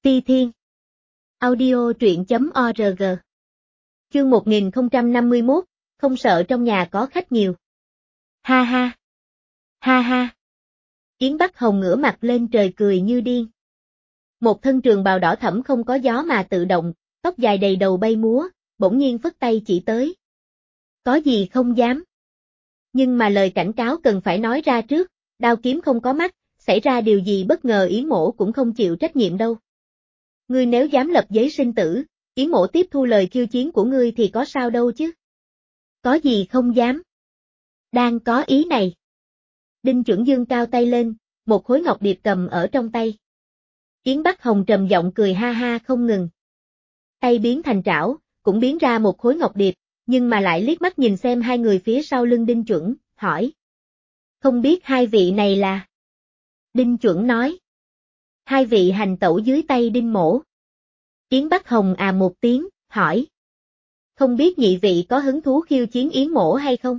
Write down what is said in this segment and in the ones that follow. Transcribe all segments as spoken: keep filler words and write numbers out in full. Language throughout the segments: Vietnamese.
Ti Thiên. Audio truyện chấm org. Chương một nghìn không trăm năm mươi mốt, không sợ trong nhà có khách nhiều. Ha ha. Ha ha. Yến Bắc Hồng ngửa mặt lên trời cười như điên. Một thân trường bào đỏ thẫm không có gió mà tự động, tóc dài đầy đầu bay múa, bỗng nhiên phất tay chỉ tới. Có gì không dám. Nhưng mà lời cảnh cáo cần phải nói ra trước, đao kiếm không có mắt, xảy ra điều gì bất ngờ Yến Mỗ cũng không chịu trách nhiệm đâu. Ngươi nếu dám lập giấy sinh tử, Yến Mỗ tiếp thu lời khiêu chiến của ngươi thì có sao đâu chứ. Có gì không dám. Đang có ý này. Đinh Chuẩn Dương cao tay lên, một khối ngọc điệp cầm ở trong tay. Yến Bắc Hồng trầm giọng cười ha ha không ngừng. Tay biến thành trảo, cũng biến ra một khối ngọc điệp, nhưng mà lại liếc mắt nhìn xem hai người phía sau lưng Đinh Chuẩn, hỏi. Không biết hai vị này là? Đinh Chuẩn nói. Hai vị hành tẩu dưới tay Đinh Mỗ. Yến Bắc Hồng à một tiếng, hỏi. Không biết nhị vị có hứng thú khiêu chiến Yến Mỗ hay không?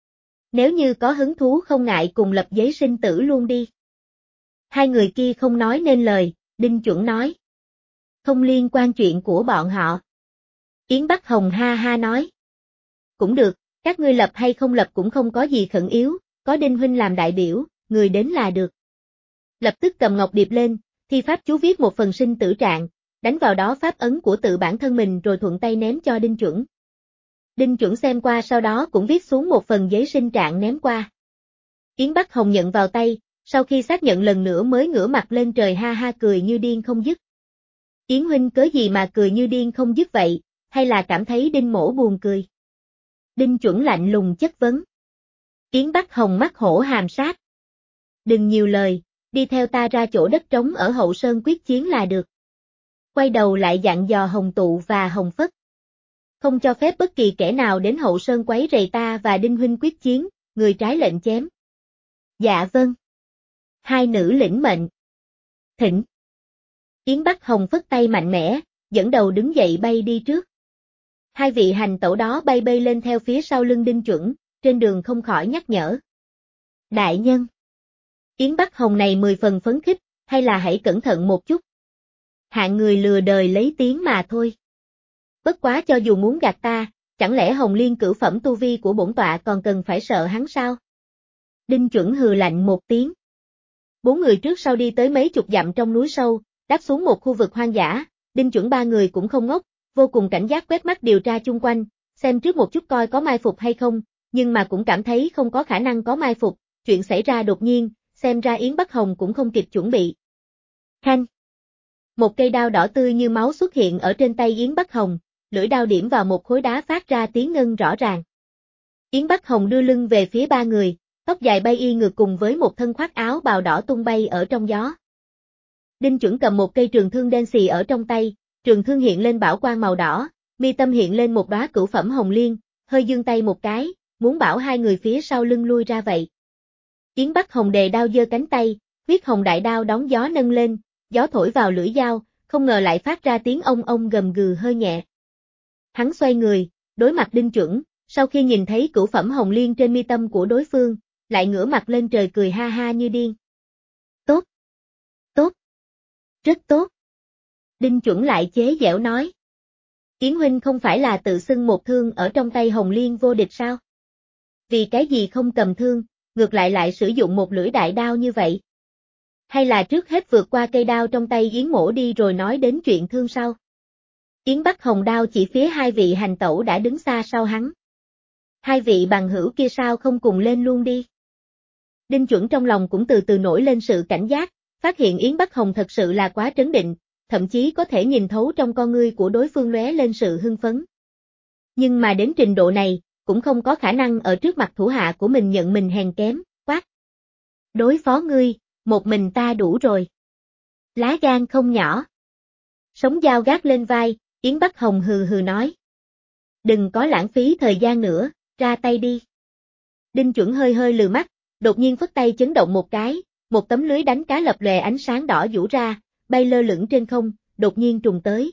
Nếu như có hứng thú không ngại cùng lập giấy sinh tử luôn đi. Hai người kia không nói nên lời, Đinh Chuẩn nói. Không liên quan chuyện của bọn họ. Yến Bắc Hồng ha ha nói. Cũng được, các ngươi lập hay không lập cũng không có gì khẩn yếu, có Đinh Huynh làm đại biểu, người đến là được. Lập tức cầm ngọc điệp lên, thi pháp chú viết một phần sinh tử trạng, đánh vào đó pháp ấn của tự bản thân mình rồi thuận tay ném cho Đinh Chuẩn. Đinh Chuẩn xem qua sau đó cũng viết xuống một phần giấy sinh trạng ném qua. Yến Bắc Hồng nhận vào tay, sau khi xác nhận lần nữa mới ngửa mặt lên trời ha ha cười như điên không dứt. Yến Huynh cớ gì mà cười như điên không dứt vậy, hay là cảm thấy Đinh Mỗ buồn cười? Đinh Chuẩn lạnh lùng chất vấn. Yến Bắc Hồng mắt hổ hàm sát. Đừng nhiều lời, đi theo ta ra chỗ đất trống ở Hậu Sơn quyết chiến là được. Quay đầu lại dặn dò Hồng Tụ và Hồng Phất. Không cho phép bất kỳ kẻ nào đến Hậu Sơn quấy rầy ta và Đinh Huynh quyết chiến, người trái lệnh chém. Dạ vâng. Hai nữ lĩnh mệnh. Thỉnh. Yến Bắc Hồng phất tay mạnh mẽ, dẫn đầu đứng dậy bay đi trước. Hai vị hành tẩu đó bay bay lên theo phía sau lưng Đinh Chuẩn, trên đường không khỏi nhắc nhở. Đại nhân. Yến Bắc Hồng này mười phần phấn khích, hay là hãy cẩn thận một chút. Hạng người lừa đời lấy tiếng mà thôi. Bất quá cho dù muốn gạt ta, chẳng lẽ Hồng Liên cửu phẩm tu vi của bổn tọa còn cần phải sợ hắn sao? Đinh Chuẩn hừ lạnh một tiếng. Bốn người trước sau đi tới mấy chục dặm trong núi sâu, đáp xuống một khu vực hoang dã, Đinh Chuẩn ba người cũng không ngốc, vô cùng cảnh giác quét mắt điều tra chung quanh, xem trước một chút coi có mai phục hay không, nhưng mà cũng cảm thấy không có khả năng có mai phục, chuyện xảy ra đột nhiên, xem ra Yến Bắc Hồng cũng không kịp chuẩn bị. Khanh. Một cây đao đỏ tươi như máu xuất hiện ở trên tay Yến Bắc Hồng, lưỡi đao điểm vào một khối đá phát ra tiếng ngân rõ ràng. Yến Bắc Hồng đưa lưng về phía ba người, tóc dài bay y ngược cùng với một thân khoác áo bào đỏ tung bay ở trong gió. Đinh Chuẩn cầm một cây trường thương đen xì ở trong tay, trường thương hiện lên bảo quang màu đỏ, mi tâm hiện lên một đóa cửu phẩm hồng liên, hơi giương tay một cái, muốn bảo hai người phía sau lưng lui ra vậy. Yến Bắc Hồng đề đao giơ cánh tay, huyết hồng đại đao đón gió nâng lên, gió thổi vào lưỡi dao, không ngờ lại phát ra tiếng ông ông gầm gừ hơi nhẹ. Hắn xoay người, đối mặt Đinh Chuẩn, sau khi nhìn thấy cửu phẩm hồng liên trên mi tâm của đối phương, lại ngửa mặt lên trời cười ha ha như điên. Tốt! Tốt! Rất tốt! Đinh Chuẩn lại chế giễu nói. Yến Huynh không phải là tự xưng một thương ở trong tay hồng liên vô địch sao? Vì cái gì không cầm thương, ngược lại lại sử dụng một lưỡi đại đao như vậy? Hay là trước hết vượt qua cây đao trong tay Yến Mỗ đi rồi nói đến chuyện thương sau? Yến Bắc Hồng đao chỉ phía hai vị hành tẩu đã đứng xa sau hắn. Hai vị bằng hữu kia sao không cùng lên luôn đi? Đinh Chuẩn trong lòng cũng từ từ nổi lên sự cảnh giác, phát hiện Yến Bắc Hồng thật sự là quá trấn định, thậm chí có thể nhìn thấu trong con ngươi của đối phương lóe lên sự hưng phấn. Nhưng mà đến trình độ này, cũng không có khả năng ở trước mặt thủ hạ của mình nhận mình hèn kém, quát. Đối phó ngươi, một mình ta đủ rồi. Lá gan không nhỏ. Sống dao gác lên vai, Yến Bắc Hồng hừ hừ nói. Đừng có lãng phí thời gian nữa, ra tay đi. Đinh Chuẩn hơi hơi lừ mắt, đột nhiên phất tay chấn động một cái, một tấm lưới đánh cá lập lòe ánh sáng đỏ vũ ra, bay lơ lửng trên không, đột nhiên trùng tới.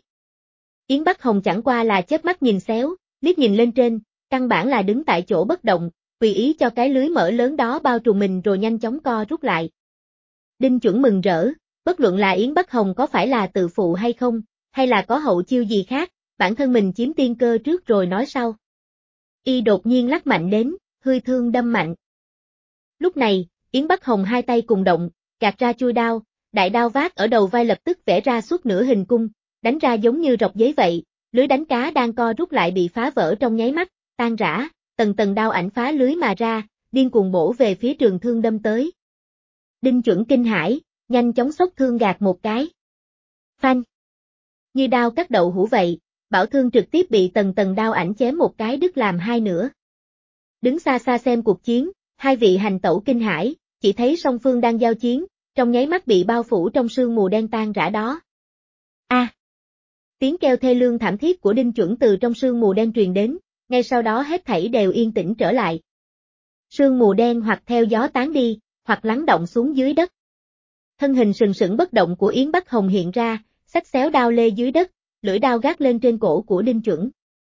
Yến Bắc Hồng chẳng qua là chớp mắt nhìn xéo, liếc nhìn lên trên, căn bản là đứng tại chỗ bất động, tùy ý cho cái lưới mở lớn đó bao trùm mình rồi nhanh chóng co rút lại. Đinh Chuẩn mừng rỡ, Bất luận là Yến Bắc Hồng có phải là tự phụ hay không, hay là có hậu chiêu gì khác, bản thân mình chiếm tiên cơ trước rồi nói sau. Y đột nhiên lắc mạnh đến, hư thương đâm mạnh. Lúc này, Yến Bắc Hồng hai tay cùng động, gạt ra chui đao, đại đao vác ở đầu vai lập tức vẽ ra suốt nửa hình cung, đánh ra giống như rọc giấy vậy, lưới đánh cá đang co rút lại bị phá vỡ trong nháy mắt, tan rã, tầng tầng đao ảnh phá lưới mà ra, điên cuồng bổ về phía Trường Thương đâm tới. Đinh Chuẩn kinh hãi, nhanh chóng xốc thương gạt một cái. Phanh! Như đao cắt đậu hũ vậy, bảo thương trực tiếp bị tầng tầng đao ảnh chém một cái đứt làm hai nửa. Đứng xa xa xem cuộc chiến, hai vị hành tẩu kinh hãi, chỉ thấy song phương đang giao chiến, trong nháy mắt bị bao phủ trong sương mù đen tan rã đó. A! À, tiếng kêu thê lương thảm thiết của Đinh Chuẩn từ trong sương mù đen truyền đến, ngay sau đó hết thảy đều yên tĩnh trở lại. Sương mù đen hoặc theo gió tán đi, hoặc lắng động xuống dưới đất. Thân hình sừng sững bất động của Yến Bắc Hồng hiện ra, xách xéo đao lê dưới đất, lưỡi đao gác lên trên cổ của Đinh Chuẩn.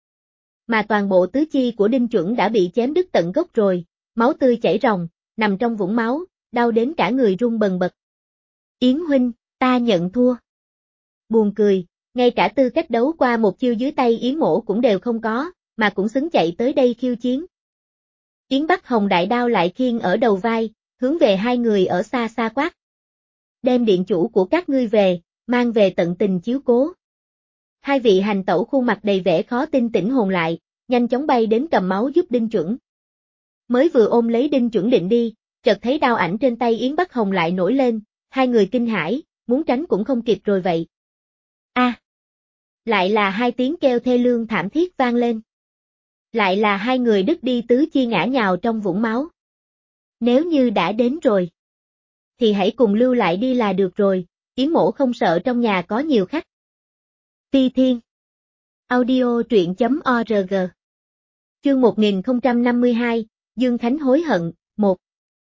Mà toàn bộ tứ chi của Đinh Chuẩn đã bị chém đứt tận gốc rồi, máu tươi chảy ròng, nằm trong vũng máu, đau đến cả người run bần bật. Yến huynh, ta nhận thua. Buồn cười, ngay cả tư cách đấu qua một chiêu dưới tay Yến Mỗ cũng đều không có, mà cũng xứng chạy tới đây khiêu chiến. Yến Bắc Hồng đại đao lại khiêng ở đầu vai, hướng về hai người ở xa xa quát. Đem điện chủ của các ngươi về, mang về tận tình chiếu cố. Hai vị hành tẩu khuôn mặt đầy vẻ khó tin tỉnh hồn lại, nhanh chóng bay đến cầm máu giúp Đinh Chuẩn. Mới vừa ôm lấy Đinh Chuẩn định đi, chợt thấy đao ảnh trên tay Yến Bắc Hồng lại nổi lên, hai người kinh hãi, muốn tránh cũng không kịp rồi vậy. A! À, lại là hai tiếng kêu thê lương thảm thiết vang lên. Lại là hai người đứt đi tứ chi ngã nhào trong vũng máu. Nếu như đã đến rồi, thì hãy cùng lưu lại đi là được rồi, Yến Mỗ không sợ trong nhà có nhiều khách. Phi Thiên Audio truyện chấm org Chương một nghìn không trăm năm mươi hai, Dương Khánh hối hận, một.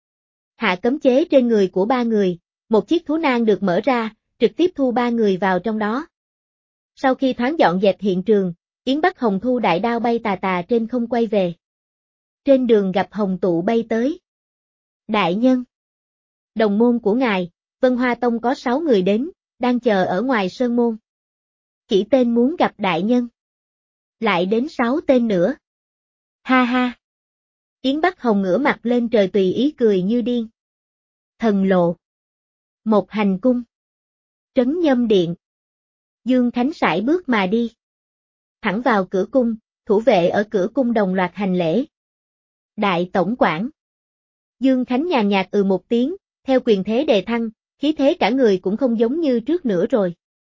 Hạ cấm chế trên người của ba người, một chiếc thú nang được mở ra, trực tiếp thu ba người vào trong đó. Sau khi thoáng dọn dẹp hiện trường, Yến Bắc Hồng thu đại đao bay tà tà trên không quay về. Trên đường gặp Hồng Tụ bay tới. Đại nhân! Đồng môn của ngài, Vân Hoa Tông có sáu người đến, đang chờ ở ngoài sơn môn. Chỉ tên muốn gặp đại nhân. Lại đến sáu tên nữa. Ha ha! Yến Bắc Hồng ngửa mặt lên trời tùy ý cười như điên. Thần lộ. Một hành cung. Trấn Nhâm Điện. Dương Khánh sải bước mà đi. Thẳng vào cửa cung, thủ vệ ở cửa cung đồng loạt hành lễ. Đại tổng quản. Dương Khánh nhàn nhạt ừ một tiếng, theo quyền thế đề thăng, khí thế cả người cũng không giống như trước nữa rồi.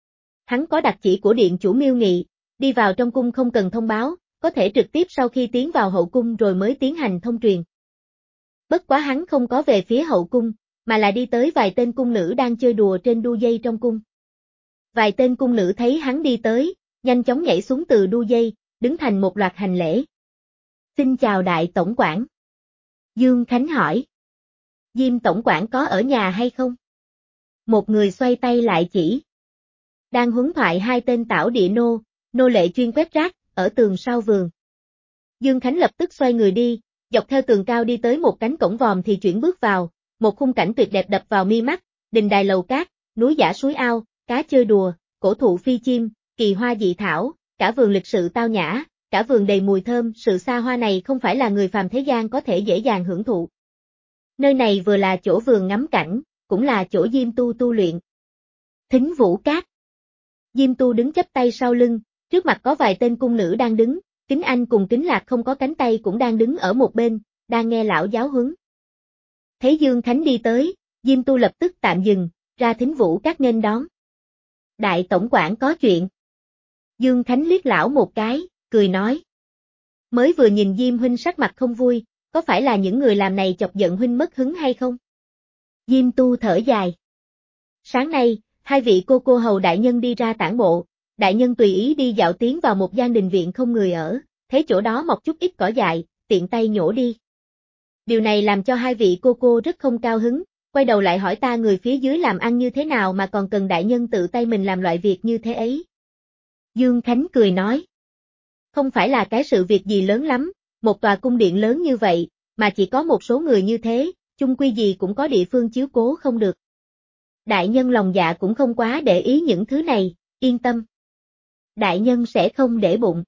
Hắn có đặc chỉ của điện chủ Miêu Nghị, đi vào trong cung không cần thông báo, có thể trực tiếp sau khi tiến vào hậu cung rồi mới tiến hành thông truyền. Bất quá hắn không có về phía hậu cung, mà là đi tới vài tên cung nữ đang chơi đùa trên đu dây trong cung. Vài tên cung nữ thấy hắn đi tới, nhanh chóng nhảy xuống từ đu dây, đứng thành một loạt hành lễ. Xin chào đại tổng quản. Dương Khánh hỏi. Diêm tổng quản có ở nhà hay không? Một người xoay tay lại chỉ. Đang huấn thoại hai tên tảo địa nô, nô lệ chuyên quét rác, ở tường sau vườn. Dương Khánh lập tức xoay người đi, dọc theo tường cao đi tới một cánh cổng vòm thì chuyển bước vào, một khung cảnh tuyệt đẹp đập vào mi mắt, đình đài lầu cát, núi giả suối ao, cá chơi đùa, cổ thụ phi chim, kỳ hoa dị thảo, cả vườn lịch sự tao nhã, cả vườn đầy mùi thơm, sự xa hoa này không phải là người phàm thế gian có thể dễ dàng hưởng thụ. Nơi này vừa là chỗ vườn ngắm cảnh, cũng là chỗ Diêm Tu tu luyện. Thính Vũ Cát. Diêm Tu đứng chắp tay sau lưng, trước mặt có vài tên cung nữ đang đứng, Kính Anh cùng Kính Lạc không có cánh tay cũng đang đứng ở một bên, đang nghe lão giáo huấn. Thấy Dương Khánh đi tới, Diêm Tu lập tức tạm dừng, ra Thính Vũ Cát nghênh đón. Đại tổng quản có chuyện. Dương Khánh liếc lão một cái, cười nói. Mới vừa nhìn Diêm huynh sắc mặt không vui, có phải là những người làm này chọc giận huynh mất hứng hay không? Diêm Tu thở dài. Sáng nay, hai vị cô cô hầu đại nhân đi ra tản bộ, đại nhân tùy ý đi dạo tiến vào một gian đình viện không người ở, thấy chỗ đó mọc chút ít cỏ dại, tiện tay nhổ đi. Điều này làm cho hai vị cô cô rất không cao hứng, quay đầu lại hỏi ta người phía dưới làm ăn như thế nào mà còn cần đại nhân tự tay mình làm loại việc như thế ấy. Dương Khánh cười nói. Không phải là cái sự việc gì lớn lắm, một tòa cung điện lớn như vậy, mà chỉ có một số người như thế, chung quy gì cũng có địa phương chiếu cố không được. Đại nhân lòng dạ cũng không quá để ý những thứ này, yên tâm. Đại nhân sẽ không để bụng.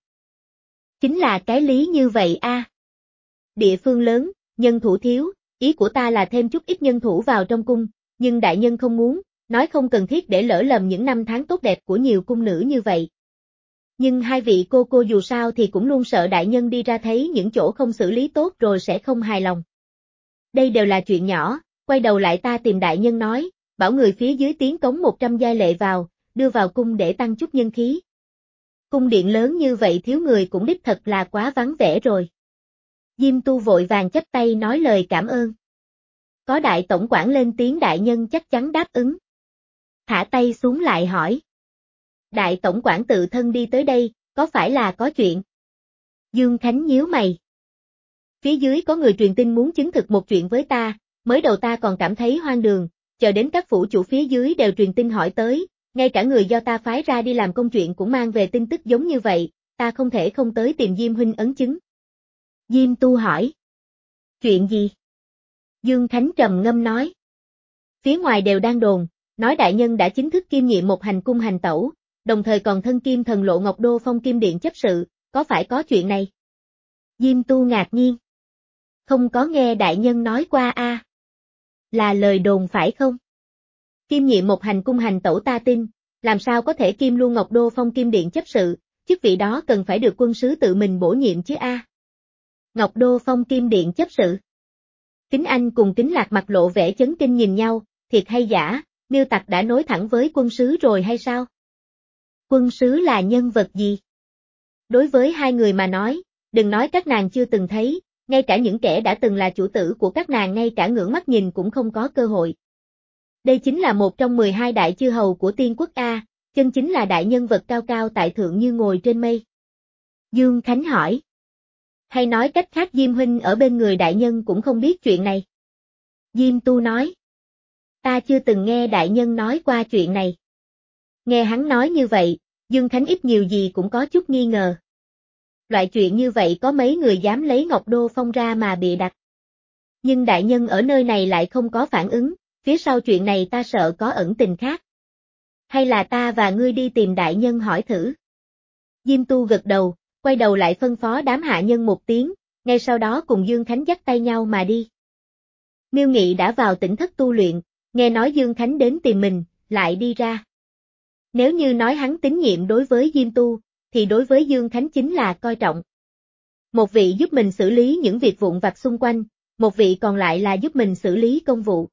Chính là cái lý như vậy a. Địa phương lớn, nhân thủ thiếu, ý của ta là thêm chút ít nhân thủ vào trong cung, nhưng đại nhân không muốn, nói không cần thiết để lỡ lầm những năm tháng tốt đẹp của nhiều cung nữ như vậy. Nhưng hai vị cô cô dù sao thì cũng luôn sợ đại nhân đi ra thấy những chỗ không xử lý tốt rồi sẽ không hài lòng. Đây đều là chuyện nhỏ, quay đầu lại ta tìm đại nhân nói, bảo người phía dưới tiến cống một trăm giai lệ vào, đưa vào cung để tăng chút nhân khí. Cung điện lớn như vậy thiếu người cũng đích thật là quá vắng vẻ rồi. Diêm Tu vội vàng chắp tay nói lời cảm ơn. Có đại tổng quản lên tiếng đại nhân chắc chắn đáp ứng. Thả tay xuống lại hỏi. Đại tổng quản tự thân đi tới đây, có phải là có chuyện? Dương Khánh nhíu mày. Phía dưới có người truyền tin muốn chứng thực một chuyện với ta, mới đầu ta còn cảm thấy hoang đường, chờ đến các phủ chủ phía dưới đều truyền tin hỏi tới, ngay cả người do ta phái ra đi làm công chuyện cũng mang về tin tức giống như vậy, ta không thể không tới tìm Diêm huynh ấn chứng. Diêm Tu hỏi. Chuyện gì? Dương Khánh trầm ngâm nói. Phía ngoài đều đang đồn, nói đại nhân đã chính thức kiêm nhiệm một hành cung hành tẩu, đồng thời còn thân kim thần lộ Ngọc Đô Phong Kim Điện chấp sự, có phải có chuyện này? Diêm Tu ngạc nhiên. Không có nghe đại nhân nói qua a. À. Là lời đồn phải không? Kiêm nhiệm một hành cung hành tẩu ta tin, làm sao có thể kiêm luôn Ngọc Đô Phong Kim Điện chấp sự, chức vị đó cần phải được quân sứ tự mình bổ nhiệm chứ a. À. Ngọc Đô Phong Kim Điện chấp sự. Kính Anh cùng Kính Lạc mặt lộ vẻ chấn kinh nhìn nhau, thiệt hay giả, Miêu Tặc đã nối thẳng với quân sứ rồi hay sao? Quân sứ là nhân vật gì? Đối với hai người mà nói, đừng nói các nàng chưa từng thấy, ngay cả những kẻ đã từng là chủ tử của các nàng ngay cả ngưỡng mắt nhìn cũng không có cơ hội. Đây chính là một trong mười hai đại chư hầu của tiên quốc A, chân chính là đại nhân vật cao cao tại thượng như ngồi trên mây. Dương Khánh hỏi. Hay nói cách khác Diêm huynh ở bên người đại nhân cũng không biết chuyện này. Diêm Tu nói. Ta chưa từng nghe đại nhân nói qua chuyện này. Nghe hắn nói như vậy, Dương Khánh ít nhiều gì cũng có chút nghi ngờ. Loại chuyện như vậy có mấy người dám lấy Ngọc Đô Phong ra mà bịa đặt. Nhưng đại nhân ở nơi này lại không có phản ứng, phía sau chuyện này ta sợ có ẩn tình khác. Hay là ta và ngươi đi tìm đại nhân hỏi thử. Diêm Tu gật đầu, quay đầu lại phân phó đám hạ nhân một tiếng, ngay sau đó cùng Dương Khánh dắt tay nhau mà đi. Miêu Nghị đã vào tỉnh thất tu luyện, nghe nói Dương Khánh đến tìm mình, lại đi ra. Nếu như nói hắn tín nhiệm đối với Diêm Tu, thì đối với Dương Khánh chính là coi trọng. Một vị giúp mình xử lý những việc vụn vặt xung quanh, một vị còn lại là giúp mình xử lý công vụ.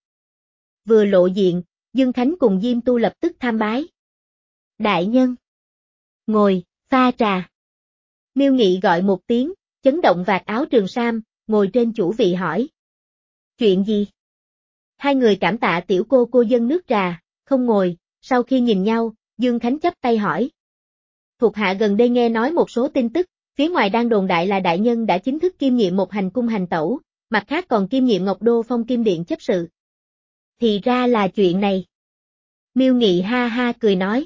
Vừa lộ diện, Dương Khánh cùng Diêm Tu lập tức tham bái. Đại nhân. Ngồi, pha trà. Miêu Nghị gọi một tiếng, chấn động vạt áo trường sam, ngồi trên chủ vị hỏi. Chuyện gì? Hai người cảm tạ tiểu cô cô dâng nước trà, không ngồi, sau khi nhìn nhau, Dương Khánh chắp tay hỏi. Thuộc hạ gần đây nghe nói một số tin tức, phía ngoài đang đồn đại là đại nhân đã chính thức kiêm nhiệm một hành cung hành tẩu, mặt khác còn kiêm nhiệm Ngọc Đô Phong Kim Điện chấp sự. Thì ra là chuyện này. Miêu Nghị ha ha cười nói.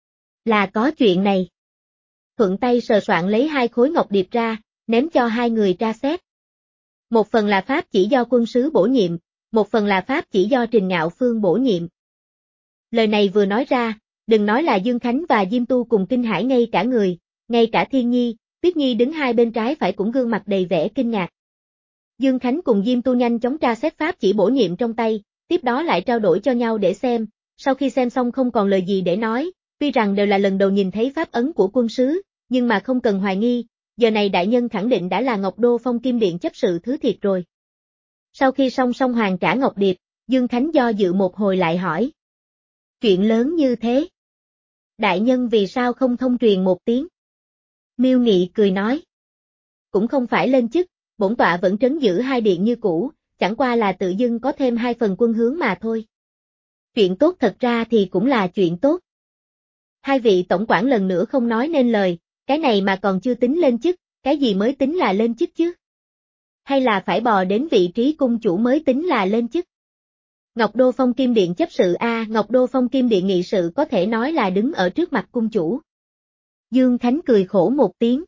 Là có chuyện này. Thuận tay sờ soạn lấy hai khối ngọc điệp ra, ném cho hai người tra xét. Một phần là pháp chỉ do quân sứ bổ nhiệm, một phần là pháp chỉ do Trình Ngạo Phương bổ nhiệm. Lời này vừa nói ra, đừng nói là Dương Khánh và Diêm Tu cùng kinh hãi ngay cả người, ngay cả Thiên Nhi, Tuyết Nhi đứng hai bên trái phải cũng gương mặt đầy vẻ kinh ngạc. Dương Khánh cùng Diêm Tu nhanh chóng tra xét pháp chỉ bổ nhiệm trong tay, tiếp đó lại trao đổi cho nhau để xem, sau khi xem xong không còn lời gì để nói, tuy rằng đều là lần đầu nhìn thấy pháp ấn của quân sứ, nhưng mà không cần hoài nghi, giờ này đại nhân khẳng định đã là Ngọc Đô Phong Kim Điện chấp sự thứ thiệt rồi. Sau khi song song hoàn trả ngọc điệp, Dương Khánh do dự một hồi lại hỏi. Chuyện lớn như thế. Đại nhân vì sao không thông truyền một tiếng? Miêu Nghị cười nói. Cũng không phải lên chức, bổn tọa vẫn trấn giữ hai điện như cũ, chẳng qua là tự dưng có thêm hai phần quân hướng mà thôi. Chuyện tốt thật ra thì cũng là chuyện tốt. Hai vị tổng quản lần nữa không nói nên lời, cái này mà còn chưa tính lên chức, cái gì mới tính là lên chức chứ? Hay là phải bò đến vị trí cung chủ mới tính là lên chức? Ngọc Đô Phong Kim Điện chấp sự A, Ngọc Đô Phong Kim Điện nghị sự có thể nói là đứng ở trước mặt cung chủ. Dương Khánh cười khổ một tiếng.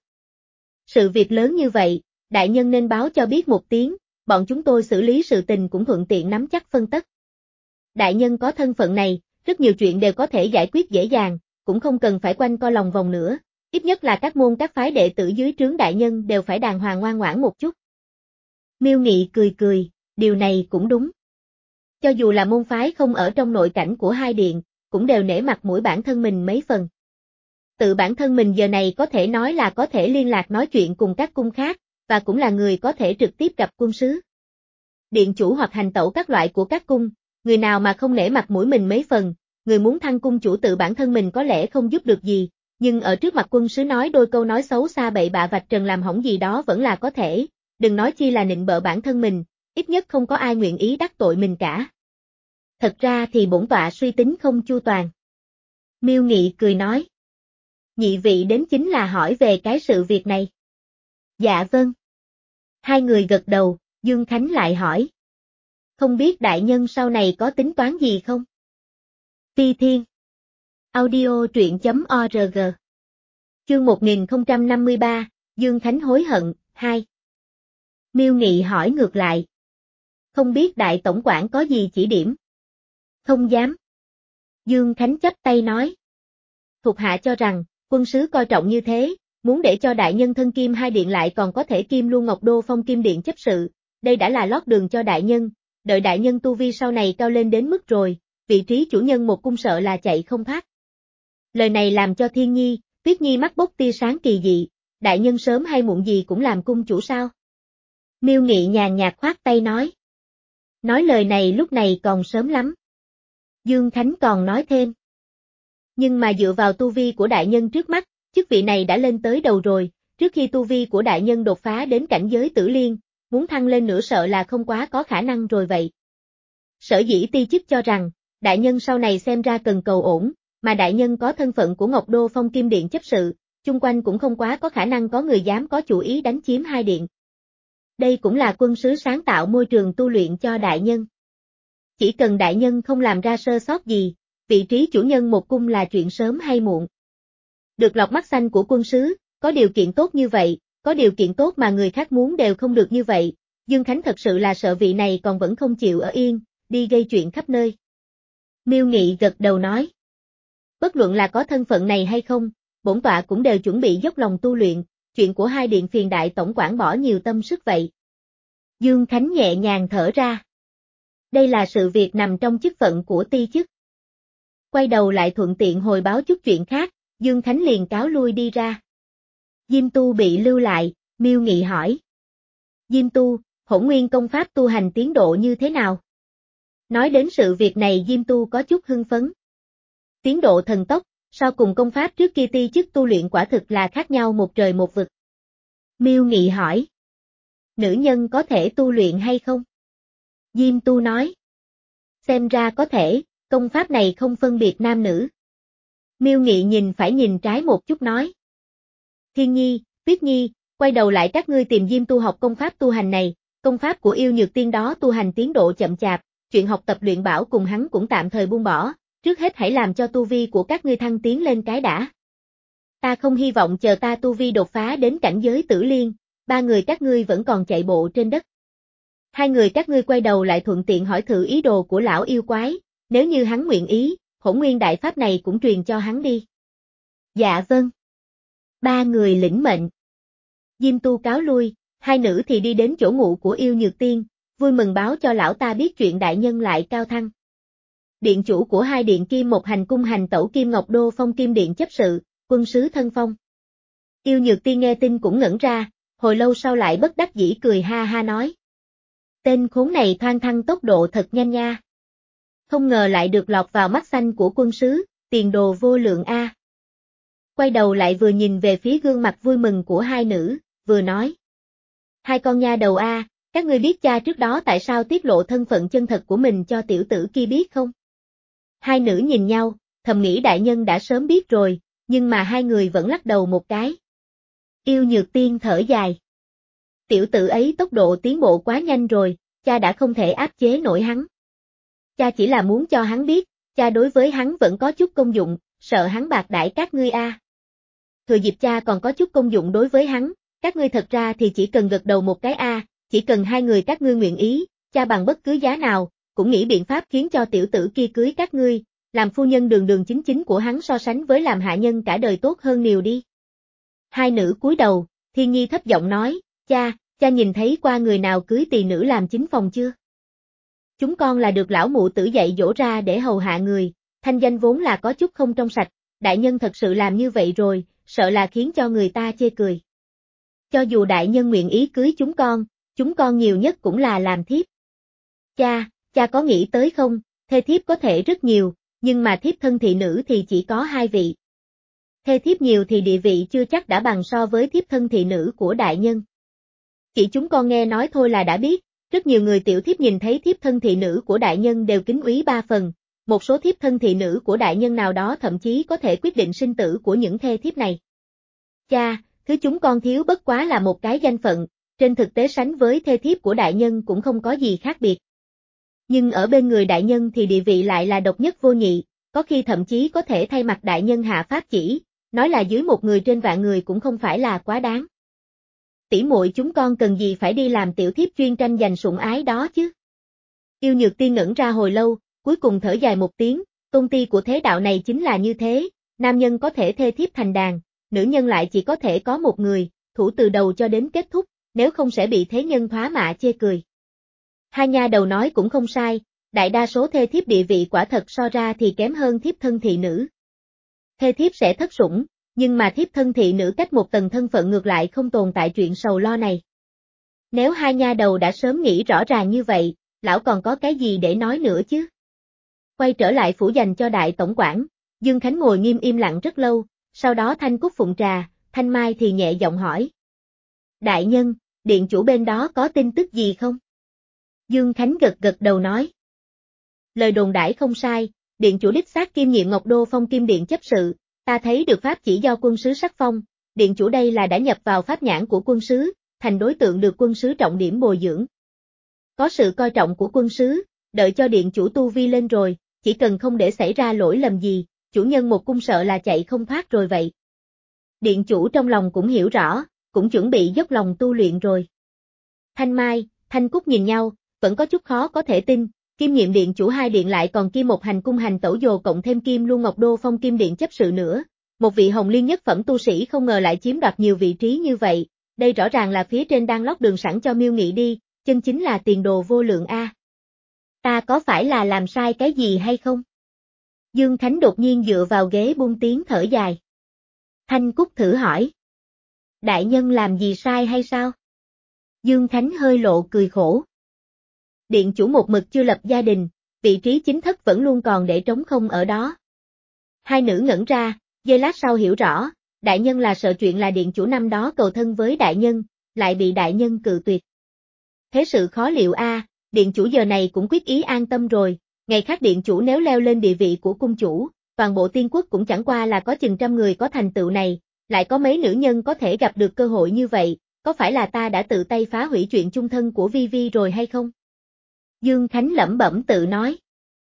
Sự việc lớn như vậy, đại nhân nên báo cho biết một tiếng, bọn chúng tôi xử lý sự tình cũng thuận tiện nắm chắc phân tất. đại nhân có thân phận này, rất nhiều chuyện đều có thể giải quyết dễ dàng, cũng không cần phải quanh co lòng vòng nữa, ít nhất là các môn các phái đệ tử dưới trướng đại nhân đều phải đàng hoàng ngoan ngoãn một chút. Miêu Nghị cười cười, điều này cũng đúng. Cho dù là môn phái không ở trong nội cảnh của hai điện, cũng đều nể mặt mũi bản thân mình mấy phần. Tự bản thân mình giờ này có thể nói là có thể liên lạc nói chuyện cùng các cung khác, và cũng là người có thể trực tiếp gặp quân sứ. Điện chủ hoặc hành tẩu các loại của các cung, người nào mà không nể mặt mũi mình mấy phần, người muốn thăng cung chủ tự bản thân mình có lẽ không giúp được gì, nhưng ở trước mặt quân sứ nói đôi câu nói xấu xa bậy bạ vạch trần làm hỏng gì đó vẫn là có thể, đừng nói chi là nịnh bợ bản thân mình, ít nhất không có ai nguyện ý đắc tội mình cả. Thật ra thì bổn tọa suy tính không chu toàn. Miêu Nghị cười nói. Nhị vị đến chính là hỏi về cái sự việc này. Dạ vâng. Hai người gật đầu, Dương Khánh lại hỏi. Không biết đại nhân sau này có tính toán gì không? Phi Thiên. Audio truyện.org. Chương một nghìn không trăm năm mươi ba, Dương Khánh hối hận, hai. Miêu Nghị hỏi ngược lại. Không biết đại tổng quản có gì chỉ điểm? Không dám. Dương Khánh chắp tay nói. Thuộc hạ cho rằng, quân sứ coi trọng như thế, muốn để cho đại nhân thân kim hai điện lại còn có thể kim luôn Ngọc Đô Phong Kim Điện chấp sự, đây đã là lót đường cho đại nhân, đợi đại nhân tu vi sau này cao lên đến mức rồi, vị trí chủ nhân một cung sợ là chạy không thoát. Lời này làm cho Thiên Nhi, Tuyết Nhi mắt bốc tia sáng kỳ dị, đại nhân sớm hay muộn gì cũng làm cung chủ sao? Miêu Nghị nhàn nhạt khoát tay nói. Nói lời này lúc này còn sớm lắm. Dương Khánh còn nói thêm. Nhưng mà dựa vào tu vi của đại nhân trước mắt, chức vị này đã lên tới đầu rồi, trước khi tu vi của đại nhân đột phá đến cảnh giới tử liên, muốn thăng lên nữa sợ là không quá có khả năng rồi vậy. Sở dĩ ti chức cho rằng, đại nhân sau này xem ra cần cầu ổn, mà đại nhân có thân phận của Ngọc Đô Phong Kim Điện chấp sự, chung quanh cũng không quá có khả năng có người dám có chủ ý đánh chiếm hai điện. Đây cũng là quân sứ sáng tạo môi trường tu luyện cho đại nhân. Chỉ cần đại nhân không làm ra sơ sót gì, vị trí chủ nhân một cung là chuyện sớm hay muộn. Được lọc mắt xanh của quân sứ, có điều kiện tốt như vậy, có điều kiện tốt mà người khác muốn đều không được như vậy, Dương Khánh thật sự là sợ vị này còn vẫn không chịu ở yên, đi gây chuyện khắp nơi. Miêu Nghị gật đầu nói. Bất luận là có thân phận này hay không, bổn tọa cũng đều chuẩn bị dốc lòng tu luyện, chuyện của hai điện phiền đại tổng quản bỏ nhiều tâm sức vậy. Dương Khánh nhẹ nhàng thở ra. Đây là sự việc nằm trong chức phận của ti chức. Quay đầu lại thuận tiện hồi báo chút chuyện khác, Dương Khánh liền cáo lui đi ra. Diêm Tu bị lưu lại, Miêu Nghị hỏi. Diêm Tu, Hỗn Nguyên công pháp tu hành tiến độ như thế nào? Nói đến sự việc này Diêm Tu có chút hưng phấn. Tiến độ thần tốc, so cùng công pháp trước kia ti chức tu luyện quả thực là khác nhau một trời một vực. Miêu Nghị hỏi. Nữ nhân có thể tu luyện hay không? Diêm Tu nói. Xem ra có thể, công pháp này không phân biệt nam nữ. Miêu Nghị nhìn phải nhìn trái một chút nói. Thiên Nhi, Tuyết Nhi, quay đầu lại các ngươi tìm Diêm Tu học công pháp tu hành này, công pháp của yêu nhược tiên đó tu hành tiến độ chậm chạp, chuyện học tập luyện bảo cùng hắn cũng tạm thời buông bỏ, trước hết hãy làm cho tu vi của các ngươi thăng tiến lên cái đã. Ta không hy vọng chờ ta tu vi đột phá đến cảnh giới tử liên, ba người các ngươi vẫn còn chạy bộ trên đất. Hai người các ngươi quay đầu lại thuận tiện hỏi thử ý đồ của lão yêu quái, nếu như hắn nguyện ý, Hỗn Nguyên đại pháp này cũng truyền cho hắn đi. Dạ vâng. Ba người lĩnh mệnh. Diêm Tu cáo lui, hai nữ thì đi đến chỗ ngủ của yêu nhược tiên, vui mừng báo cho lão ta biết chuyện đại nhân lại cao thăng. Điện chủ của hai điện Kim một hành cung hành tẩu Kim Ngọc Đô Phong Kim Điện chấp sự, quân sứ thân phong. Yêu nhược tiên nghe tin cũng ngẩn ra, hồi lâu sau lại bất đắc dĩ cười ha ha nói. Tên khốn này thoang thăng tốc độ thật nhanh nha. Không ngờ lại được lọt vào mắt xanh của quân sứ, tiền đồ vô lượng a. Quay đầu lại vừa nhìn về phía gương mặt vui mừng của hai nữ, vừa nói. Hai con nha đầu a, các ngươi biết cha trước đó tại sao tiết lộ thân phận chân thật của mình cho tiểu tử kia biết không? Hai nữ nhìn nhau, thầm nghĩ đại nhân đã sớm biết rồi, nhưng mà hai người vẫn lắc đầu một cái. Yêu nhược tiên thở dài. Tiểu tử ấy tốc độ tiến bộ quá nhanh rồi, cha đã không thể áp chế nổi hắn. Cha chỉ là muốn cho hắn biết, cha đối với hắn vẫn có chút công dụng, sợ hắn bạc đãi các ngươi a. Thừa dịp cha còn có chút công dụng đối với hắn, các ngươi thật ra thì chỉ cần gật đầu một cái a, chỉ cần hai người các ngươi nguyện ý, cha bằng bất cứ giá nào, cũng nghĩ biện pháp khiến cho tiểu tử kia cưới các ngươi, làm phu nhân đường đường chính chính của hắn so sánh với làm hạ nhân cả đời tốt hơn nhiều đi. Hai nữ cúi đầu, Thiên Nhi thấp giọng nói, cha, cha nhìn thấy qua người nào cưới tỳ nữ làm chính phòng chưa? Chúng con là được lão mụ tử dạy dỗ ra để hầu hạ người, thanh danh vốn là có chút không trong sạch, đại nhân thật sự làm như vậy rồi, sợ là khiến cho người ta chê cười. Cho dù đại nhân nguyện ý cưới chúng con, chúng con nhiều nhất cũng là làm thiếp. Cha, cha có nghĩ tới không, thê thiếp có thể rất nhiều, nhưng mà thiếp thân thị nữ thì chỉ có hai vị. Thê thiếp nhiều thì địa vị chưa chắc đã bằng so với thiếp thân thị nữ của đại nhân. Chỉ chúng con nghe nói thôi là đã biết, rất nhiều người tiểu thiếp nhìn thấy thiếp thân thị nữ của đại nhân đều kính úy ba phần, một số thiếp thân thị nữ của đại nhân nào đó thậm chí có thể quyết định sinh tử của những thê thiếp này. Cha, thứ chúng con thiếu bất quá là một cái danh phận, trên thực tế sánh với thê thiếp của đại nhân cũng không có gì khác biệt. Nhưng ở bên người đại nhân thì địa vị lại là độc nhất vô nhị, có khi thậm chí có thể thay mặt đại nhân hạ pháp chỉ, nói là dưới một người trên vạn người cũng không phải là quá đáng. Tỷ muội chúng con cần gì phải đi làm tiểu thiếp chuyên tranh giành sủng ái đó chứ? Yêu Nhược Tiên ngẩn ra hồi lâu, cuối cùng thở dài một tiếng, công ty của thế đạo này chính là như thế, nam nhân có thể thê thiếp thành đàn, nữ nhân lại chỉ có thể có một người, thủ từ đầu cho đến kết thúc, nếu không sẽ bị thế nhân thoá mạ chê cười. Hai nha đầu nói cũng không sai, đại đa số thê thiếp địa vị quả thật so ra thì kém hơn thiếp thân thị nữ. Thê thiếp sẽ thất sủng, nhưng mà thiếp thân thị nữ cách một tầng thân phận ngược lại không tồn tại chuyện sầu lo này. Nếu hai nha đầu đã sớm nghĩ rõ ràng như vậy, lão còn có cái gì để nói nữa chứ? Quay trở lại phủ dành cho đại tổng quản, Dương Khánh ngồi nghiêm im lặng rất lâu, sau đó Thanh Cúc phụng trà, Thanh Mai thì nhẹ giọng hỏi. Đại nhân, điện chủ bên đó có tin tức gì không? Dương Khánh gật gật đầu nói. Lời đồn đãi không sai, điện chủ đích xác kiêm nhiệm Ngọc Đô Phong Kim Điện chấp sự, ta thấy được pháp chỉ do quân sứ sắc phong, điện chủ đây là đã nhập vào pháp nhãn của quân sứ, thành đối tượng được quân sứ trọng điểm bồi dưỡng. Có sự coi trọng của quân sứ, đợi cho điện chủ tu vi lên rồi, chỉ cần không để xảy ra lỗi lầm gì, chủ nhân một cung sợ là chạy không thoát rồi vậy. Điện chủ trong lòng cũng hiểu rõ, cũng chuẩn bị dốc lòng tu luyện rồi. Thanh Mai, Thanh Cúc nhìn nhau, vẫn có chút khó có thể tin, kiêm nhiệm điện chủ hai điện lại còn kiêm một hành cung hành tẩu dồ cộng thêm kim luôn Ngọc Đô Phong Kim Điện chấp sự nữa. Một vị hồng liên nhất phẩm tu sĩ không ngờ lại chiếm đoạt nhiều vị trí như vậy, đây rõ ràng là phía trên đang lót đường sẵn cho Miêu Nghị đi, chân chính là tiền đồ vô lượng a. Ta có phải là làm sai cái gì hay không? Dương Khánh đột nhiên dựa vào ghế buông tiếng thở dài. Thanh Cúc thử hỏi. Đại nhân làm gì sai hay sao? Dương Khánh hơi lộ cười khổ. Điện chủ một mực chưa lập gia đình, vị trí chính thất vẫn luôn còn để trống không ở đó. Hai nữ ngẩn ra, giây lát sau hiểu rõ, đại nhân là sợ chuyện là điện chủ năm đó cầu thân với đại nhân, lại bị đại nhân cự tuyệt. Thế sự khó liệu a, điện chủ giờ này cũng quyết ý an tâm rồi, ngày khác điện chủ nếu leo lên địa vị của cung chủ, toàn bộ tiên quốc cũng chẳng qua là có chừng trăm người có thành tựu này, lại có mấy nữ nhân có thể gặp được cơ hội như vậy, có phải là ta đã tự tay phá hủy chuyện chung thân của Vi Vi rồi hay không? Dương Khánh lẩm bẩm tự nói.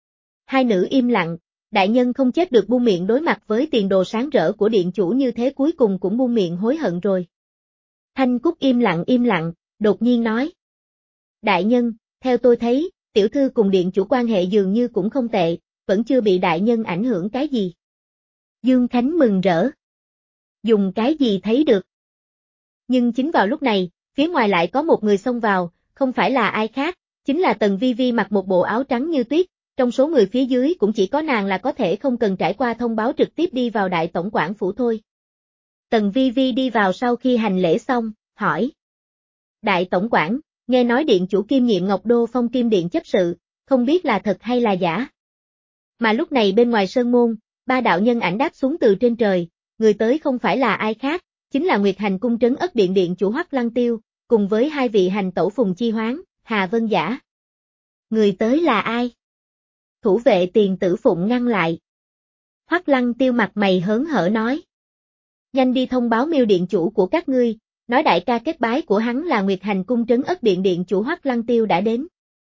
Hai nữ im lặng, đại nhân không chết được buông miệng đối mặt với tiền đồ sáng rỡ của điện chủ như thế cuối cùng cũng buông miệng hối hận rồi. Thanh Cúc im lặng im lặng, đột nhiên nói. Đại nhân, theo tôi thấy, tiểu thư cùng điện chủ quan hệ dường như cũng không tệ, vẫn chưa bị đại nhân ảnh hưởng cái gì. Dương Khánh mừng rỡ. Dùng cái gì thấy được? Nhưng chính vào lúc này, phía ngoài lại có một người xông vào, không phải là ai khác, chính là Tần Vi Vi mặc một bộ áo trắng như tuyết, trong số người phía dưới cũng chỉ có nàng là có thể không cần trải qua thông báo trực tiếp đi vào đại tổng quản phủ thôi. Tần Vi Vi đi vào sau khi hành lễ xong, hỏi. Đại tổng quản, nghe nói điện chủ kiêm nhiệm Ngọc Đô Phong Kim Điện chấp sự, không biết là thật hay là giả. Mà lúc này bên ngoài sơn môn, ba đạo nhân ảnh đáp xuống từ trên trời, người tới không phải là ai khác, chính là Nguyệt Hành cung trấn ất điện điện chủ Hoắc Lăng Tiêu, cùng với hai vị hành tẩu Phùng Chi Hoán, Hà Vân Giả. Người tới là ai? Thủ vệ Tiền Tử Phụng ngăn lại. Hoắc Lăng Tiêu mặt mày hớn hở nói. Nhanh đi thông báo Miêu điện chủ của các ngươi, nói đại ca kết bái của hắn là Nguyệt Hành cung trấn ất điện điện chủ Hoắc Lăng Tiêu đã đến.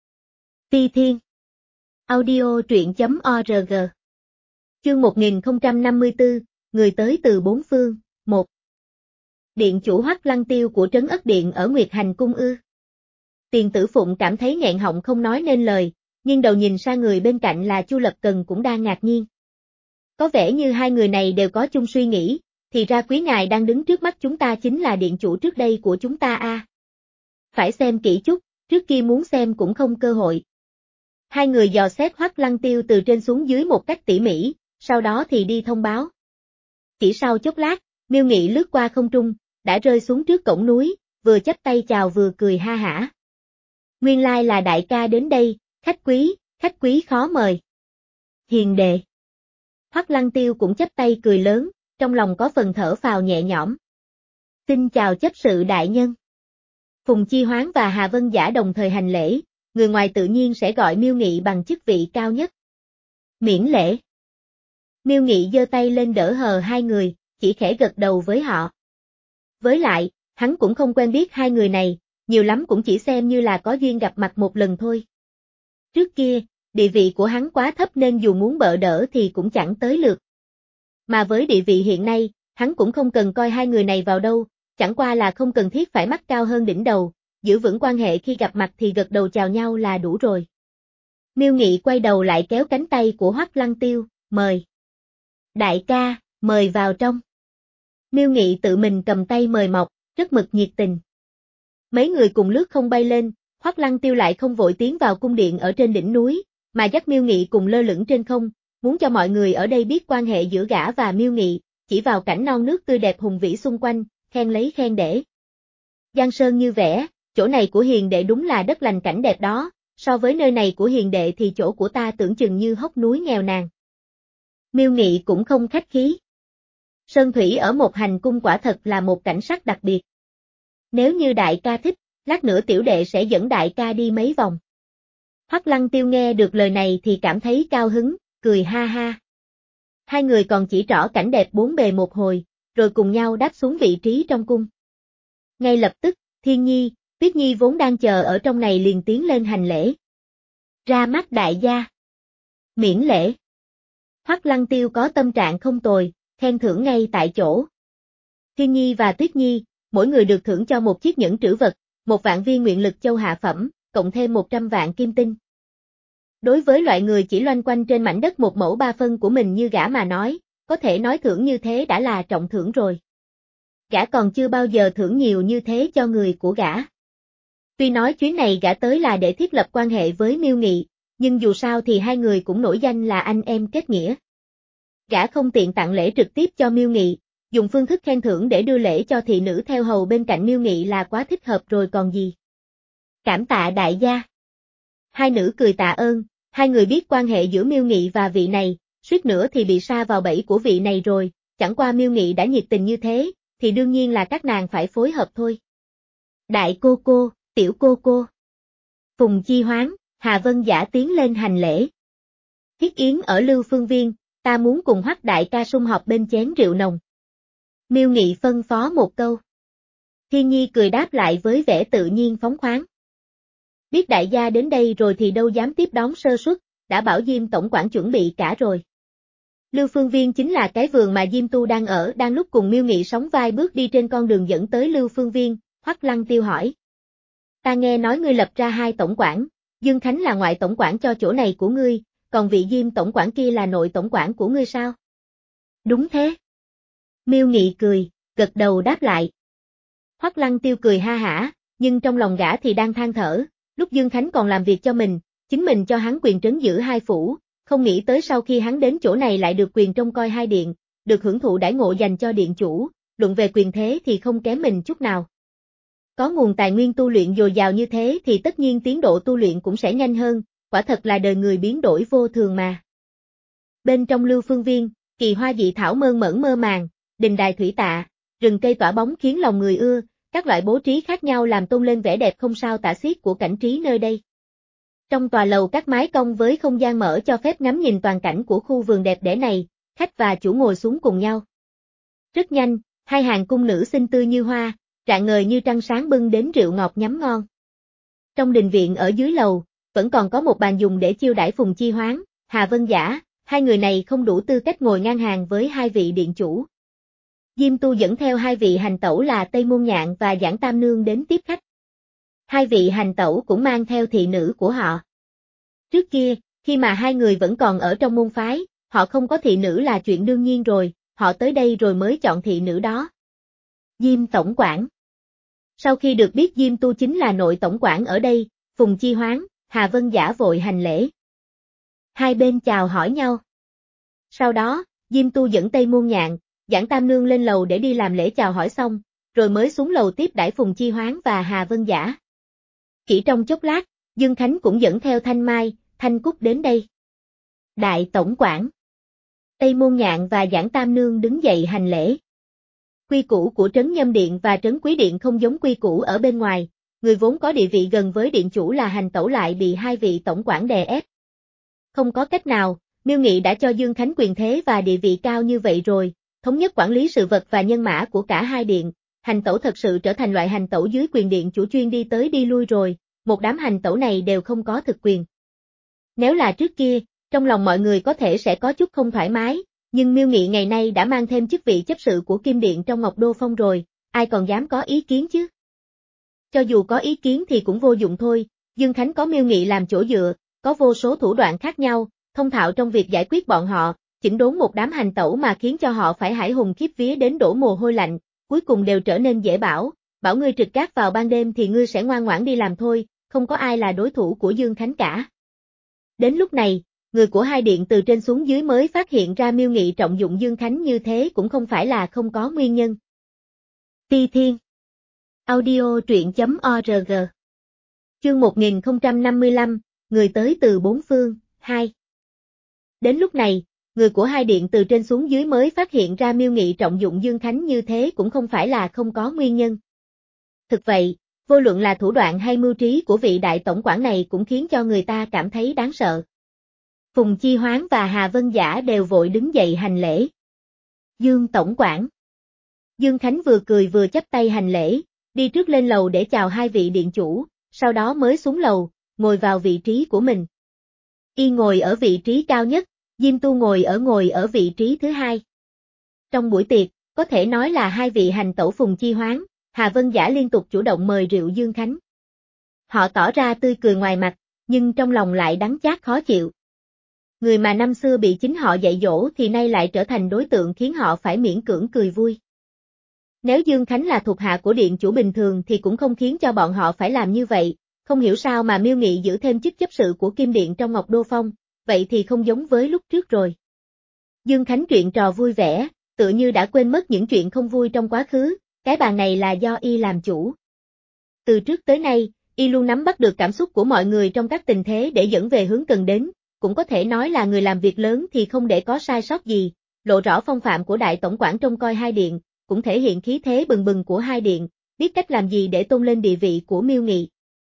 Phi Thiên. Audio truyện chấm org. Chương một nghìn không trăm năm mươi tư, người tới từ bốn phương, một. Điện chủ Hoắc Lăng Tiêu của trấn ất điện ở Nguyệt Hành cung ư? Tiền Tử Phụng cảm thấy nghẹn họng không nói nên lời, nhưng đầu nhìn sang người bên cạnh là Chu Lập Cần cũng đang ngạc nhiên. Có vẻ như hai người này đều có chung suy nghĩ, thì ra quý ngài đang đứng trước mắt chúng ta chính là điện chủ trước đây của chúng ta a. À. Phải xem kỹ chút, trước kia muốn xem cũng không cơ hội. Hai người dò xét Hoắc Lăng Tiêu từ trên xuống dưới một cách tỉ mỉ, sau đó thì đi thông báo. Chỉ sau chốc lát, Miêu Nghị lướt qua không trung, đã rơi xuống trước cổng núi, vừa chắp tay chào vừa cười ha hả. Nguyên lai là đại ca đến đây, khách quý, khách quý khó mời. Hiền đệ. Hoắc Lăng Tiêu cũng chắp tay cười lớn, trong lòng có phần thở phào nhẹ nhõm. Xin chào chấp sự đại nhân. Phùng Chi Hoán và Hà Vân Giả đồng thời hành lễ, người ngoài tự nhiên sẽ gọi Miêu Nghị bằng chức vị cao nhất. Miễn lễ. Miêu Nghị giơ tay lên đỡ hờ hai người, chỉ khẽ gật đầu với họ. Với lại, hắn cũng không quen biết hai người này, nhiều lắm cũng chỉ xem như là có duyên gặp mặt một lần thôi. Trước kia, địa vị của hắn quá thấp nên dù muốn bợ đỡ thì cũng chẳng tới lượt. Mà với địa vị hiện nay, hắn cũng không cần coi hai người này vào đâu, chẳng qua là không cần thiết phải mắt cao hơn đỉnh đầu, giữ vững quan hệ khi gặp mặt thì gật đầu chào nhau là đủ rồi. Miêu Nghị quay đầu lại kéo cánh tay của Hoắc Lăng Tiêu, mời. Đại ca, mời vào trong. Miêu Nghị tự mình cầm tay mời mọc, rất mực nhiệt tình. Mấy người cùng lướt không bay lên, Hoắc Lăng Tiêu lại không vội tiến vào cung điện ở trên đỉnh núi, mà dắt Miêu Nghị cùng lơ lửng trên không, muốn cho mọi người ở đây biết quan hệ giữa gã và Miêu Nghị, chỉ vào cảnh non nước tươi đẹp hùng vĩ xung quanh, khen lấy khen để. Giang sơn như vẽ, chỗ này của hiền đệ đúng là đất lành cảnh đẹp đó, so với nơi này của hiền đệ thì chỗ của ta tưởng chừng như hốc núi nghèo nàn. Miêu Nghị cũng không khách khí. Sơn thủy ở một hành cung quả thật là một cảnh sắc đặc biệt. Nếu như đại ca thích, lát nữa tiểu đệ sẽ dẫn đại ca đi mấy vòng. Hoắc Lăng Tiêu nghe được lời này thì cảm thấy cao hứng, cười ha ha. Hai người còn chỉ trỏ cảnh đẹp bốn bề một hồi, rồi cùng nhau đáp xuống vị trí trong cung. Ngay lập tức, Thiên Nhi, Tuyết Nhi vốn đang chờ ở trong này liền tiến lên hành lễ. Ra mắt đại gia. Miễn lễ. Hoắc Lăng Tiêu có tâm trạng không tồi, khen thưởng ngay tại chỗ. Thiên Nhi và Tuyết Nhi, mỗi người được thưởng cho một chiếc nhẫn trữ vật, một vạn viên nguyện lực châu hạ phẩm, cộng thêm một trăm vạn kim tinh. Đối với loại người chỉ loanh quanh trên mảnh đất một mẫu ba phân của mình như gã mà nói, có thể nói thưởng như thế đã là trọng thưởng rồi. Gã còn chưa bao giờ thưởng nhiều như thế cho người của gã. Tuy nói chuyến này gã tới là để thiết lập quan hệ với Miêu Nghị, nhưng dù sao thì hai người cũng nổi danh là anh em kết nghĩa. Gã không tiện tặng lễ trực tiếp cho Miêu Nghị, dùng phương thức khen thưởng để đưa lễ cho thị nữ theo hầu bên cạnh Miêu Nghị là quá thích hợp rồi còn gì. Cảm tạ đại gia. Hai nữ cười tạ ơn, hai người biết quan hệ giữa Miêu Nghị và vị này, suýt nữa thì bị sa vào bẫy của vị này rồi, chẳng qua Miêu Nghị đã nhiệt tình như thế, thì đương nhiên là các nàng phải phối hợp thôi. Đại cô cô, tiểu cô cô. Phùng Chi Hoán, Hà Vân Giả tiến lên hành lễ. Thiết yến ở Lưu Phương Viên, ta muốn cùng Hoắc đại ca sum họp bên chén rượu nồng. Miêu Nghị phân phó một câu. Thiên Nhi cười đáp lại với vẻ tự nhiên phóng khoáng. Biết đại gia đến đây rồi thì đâu dám tiếp đón sơ suất, đã bảo Diêm tổng quản chuẩn bị cả rồi. Lưu Phương Viên chính là cái vườn mà Diêm Tu đang ở, đang lúc cùng Miêu Nghị sóng vai bước đi trên con đường dẫn tới Lưu Phương Viên, Hoắc Lăng Tiêu hỏi. Ta nghe nói ngươi lập ra hai tổng quản, Dương Khánh là ngoại tổng quản cho chỗ này của ngươi, còn vị Diêm tổng quản kia là nội tổng quản của ngươi sao? Đúng thế. Miêu Nghị cười, gật đầu đáp lại. Hoắc Lăng Tiêu cười ha hả, nhưng trong lòng gã thì đang than thở, lúc Dương Khánh còn làm việc cho mình, chính mình cho hắn quyền trấn giữ hai phủ, không nghĩ tới sau khi hắn đến chỗ này lại được quyền trông coi hai điện, được hưởng thụ đãi ngộ dành cho điện chủ, luận về quyền thế thì không kém mình chút nào. Có nguồn tài nguyên tu luyện dồi dào như thế thì tất nhiên tiến độ tu luyện cũng sẽ nhanh hơn, quả thật là đời người biến đổi vô thường mà. Bên trong Lưu Phương Viên, kỳ hoa dị thảo mơn mởn mơ màng, đình đài thủy tạ, rừng cây tỏa bóng khiến lòng người ưa, các loại bố trí khác nhau làm tôn lên vẻ đẹp không sao tả xiết của cảnh trí nơi đây. Trong tòa lầu các mái cong với không gian mở cho phép ngắm nhìn toàn cảnh của khu vườn đẹp đẽ này, khách và chủ ngồi xuống cùng nhau. Rất nhanh, hai hàng cung nữ xinh tươi như hoa, rạng ngời như trăng sáng bưng đến rượu ngọt nhắm ngon. Trong đình viện ở dưới lầu, vẫn còn có một bàn dùng để chiêu đãi Phùng Chi Hoán, Hà Vân Giả, hai người này không đủ tư cách ngồi ngang hàng với hai vị điện chủ. Diêm Tu dẫn theo hai vị hành tẩu là Tây Môn Nhạn và Giảng Tam Nương đến tiếp khách. Hai vị hành tẩu cũng mang theo thị nữ của họ. Trước kia, khi mà hai người vẫn còn ở trong môn phái, họ không có thị nữ là chuyện đương nhiên rồi, họ tới đây rồi mới chọn thị nữ đó. Diêm tổng quản. Sau khi được biết Diêm Tu chính là nội tổng quản ở đây, Phùng Chi Hoán, Hà Vân Giả vội hành lễ. Hai bên chào hỏi nhau. Sau đó, Diêm Tu dẫn Tây Môn Nhạn, Giảng Tam Nương lên lầu để đi làm lễ chào hỏi xong, rồi mới xuống lầu tiếp đãi Phùng Chi Hoán và Hà Vân Giả. Chỉ trong chốc lát, Dương Khánh cũng dẫn theo Thanh Mai, Thanh Cúc đến đây. Đại tổng quản. Tây Môn Nhạn và Giảng Tam Nương đứng dậy hành lễ. Quy củ của Trấn Nhâm Điện và Trấn Quý Điện không giống quy củ ở bên ngoài, người vốn có địa vị gần với điện chủ là Hành Tẩu lại bị hai vị tổng quản đè ép. Không có cách nào, Miêu Nghị đã cho Dương Khánh quyền thế và địa vị cao như vậy rồi, thống nhất quản lý sự vật và nhân mã của cả hai điện, Hành Tẩu thật sự trở thành loại hành tẩu dưới quyền điện chủ chuyên đi tới đi lui rồi, một đám hành tẩu này đều không có thực quyền. Nếu là trước kia, trong lòng mọi người có thể sẽ có chút không thoải mái, nhưng Miêu Nghị ngày nay đã mang thêm chức vị chấp sự của Kim Điện trong Ngọc Đô Phong rồi, ai còn dám có ý kiến chứ? Cho dù có ý kiến thì cũng vô dụng thôi, Dương Khánh có Miêu Nghị làm chỗ dựa, có vô số thủ đoạn khác nhau, thông thạo trong việc giải quyết bọn họ, chỉnh đốn một đám hành tẩu mà khiến cho họ phải hãi hùng khiếp vía đến đổ mồ hôi lạnh, cuối cùng đều trở nên dễ bảo, bảo ngươi trực gác vào ban đêm thì ngươi sẽ ngoan ngoãn đi làm thôi, không có ai là đối thủ của Dương Khánh cả. Đến lúc này, người của hai điện từ trên xuống dưới mới phát hiện ra Miêu Nghị trọng dụng Dương Khánh như thế cũng không phải là không có nguyên nhân. Ti Thiên. Audio truyện chấm org. Chương một nghìn không trăm năm mươi lăm, người tới từ bốn phương, hai. Đến lúc này, người của hai điện từ trên xuống dưới mới phát hiện ra Miêu Nghị trọng dụng Dương Khánh như thế cũng không phải là không có nguyên nhân. Thực vậy, vô luận là thủ đoạn hay mưu trí của vị đại tổng quản này cũng khiến cho người ta cảm thấy đáng sợ. Phùng Chi Hoán và Hà Vân Giả đều vội đứng dậy hành lễ. Dương tổng quản. Dương Khánh vừa cười vừa chắp tay hành lễ, đi trước lên lầu để chào hai vị điện chủ, sau đó mới xuống lầu, ngồi vào vị trí của mình. Y ngồi ở vị trí cao nhất, Diêm Tu ngồi ở ngồi ở vị trí thứ hai. Trong buổi tiệc, có thể nói là hai vị hành tẩu Phùng Chi Hoán, Hà Vân Giả liên tục chủ động mời rượu Dương Khánh. Họ tỏ ra tươi cười ngoài mặt, nhưng trong lòng lại đắng chát khó chịu. Người mà năm xưa bị chính họ dạy dỗ thì nay lại trở thành đối tượng khiến họ phải miễn cưỡng cười vui. Nếu Dương Khánh là thuộc hạ của điện chủ bình thường thì cũng không khiến cho bọn họ phải làm như vậy, không hiểu sao mà Miêu Nghị giữ thêm chức chấp sự của Kim Điện trong Ngọc Đô Phong, vậy thì không giống với lúc trước rồi. Dương Khánh chuyện trò vui vẻ, tự như đã quên mất những chuyện không vui trong quá khứ, cái bàn này là do y làm chủ. Từ trước tới nay, y luôn nắm bắt được cảm xúc của mọi người trong các tình thế để dẫn về hướng cần đến, cũng có thể nói là người làm việc lớn thì không để có sai sót gì, lộ rõ phong phạm của đại tổng quản trông coi hai điện, cũng thể hiện khí thế bừng bừng của hai điện, biết cách làm gì để tôn lên địa vị của Miêu Nghị.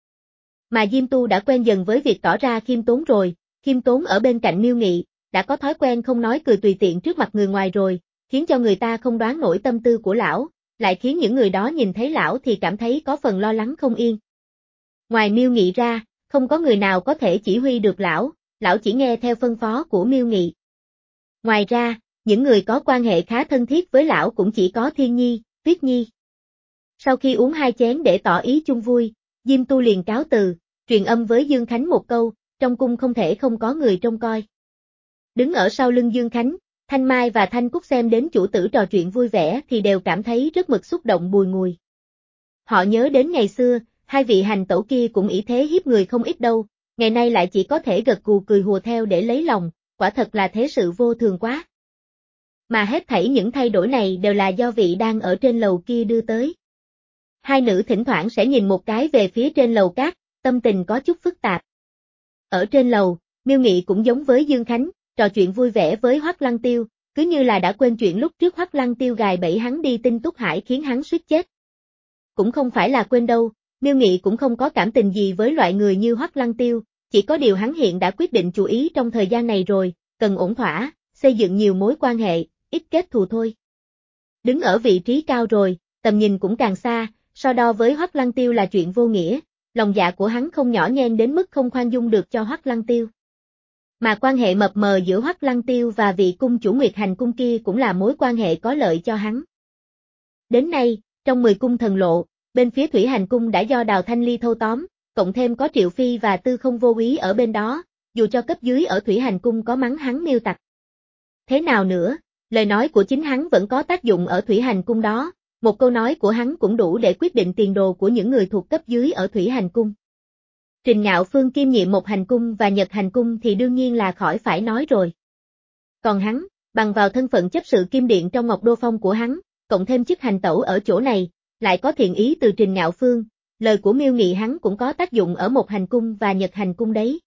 Mà Diêm Tu đã quen dần với việc tỏ ra khiêm tốn rồi, khiêm tốn ở bên cạnh Miêu Nghị, đã có thói quen không nói cười tùy tiện trước mặt người ngoài rồi, khiến cho người ta không đoán nổi tâm tư của lão, lại khiến những người đó nhìn thấy lão thì cảm thấy có phần lo lắng không yên. Ngoài Miêu Nghị ra, không có người nào có thể chỉ huy được lão, lão chỉ nghe theo phân phó của Miêu Nghị. Ngoài ra, những người có quan hệ khá thân thiết với lão cũng chỉ có Thiên Nhi, Tuyết Nhi. Sau khi uống hai chén để tỏ ý chung vui, Diêm Tu liền cáo từ, truyền âm với Dương Khánh một câu, trong cung không thể không có người trông coi. Đứng ở sau lưng Dương Khánh, Thanh Mai và Thanh Cúc xem đến chủ tử trò chuyện vui vẻ thì đều cảm thấy rất mực xúc động bùi ngùi. Họ nhớ đến ngày xưa, hai vị hành tẩu kia cũng ỷ thế hiếp người không ít đâu, ngày nay lại chỉ có thể gật gù cười hùa theo để lấy lòng, quả thật là thế sự vô thường quá. Mà hết thảy những thay đổi này đều là do vị đang ở trên lầu kia đưa tới. Hai nữ thỉnh thoảng sẽ nhìn một cái về phía trên lầu cát, tâm tình có chút phức tạp. Ở trên lầu, Miêu Nghị cũng giống với Dương Khánh, trò chuyện vui vẻ với Hoắc Lăng Tiêu, cứ như là đã quên chuyện lúc trước Hoắc Lăng Tiêu gài bẫy hắn đi Tinh Túc Hải khiến hắn suýt chết. Cũng không phải là quên đâu, Miêu Nghị cũng không có cảm tình gì với loại người như Hoắc Lăng Tiêu, chỉ có điều hắn hiện đã quyết định chú ý trong thời gian này rồi, cần ổn thỏa, xây dựng nhiều mối quan hệ, ít kết thù thôi. Đứng ở vị trí cao rồi, tầm nhìn cũng càng xa, so đo với Hoắc Lăng Tiêu là chuyện vô nghĩa, lòng dạ của hắn không nhỏ nhen đến mức không khoan dung được cho Hoắc Lăng Tiêu. Mà quan hệ mập mờ giữa Hoắc Lăng Tiêu và vị cung chủ Nguyệt Hành cung kia cũng là mối quan hệ có lợi cho hắn. Đến nay, trong mười cung thần lộ, bên phía Thủy Hành cung đã do Đào Thanh Ly thâu tóm, cộng thêm có Triệu Phi và Tư Không Vô Úy ở bên đó, dù cho cấp dưới ở Thủy Hành Cung có mắng hắn miêu tặc. Thế nào nữa, lời nói của chính hắn vẫn có tác dụng ở Thủy Hành Cung đó, một câu nói của hắn cũng đủ để quyết định tiền đồ của những người thuộc cấp dưới ở Thủy Hành Cung. Trình Ngạo Phương kiêm nhiệm một hành cung và Nhật Hành Cung thì đương nhiên là khỏi phải nói rồi. Còn hắn, bằng vào thân phận chấp sự Kim Điện trong Ngọc Đô Phong của hắn, cộng thêm chức hành tẩu ở chỗ này, lại có thiện ý từ Trình Ngạo Phương, lời của Miêu Nghị hắn cũng có tác dụng ở một hành cung và Nhật Hành Cung đấy.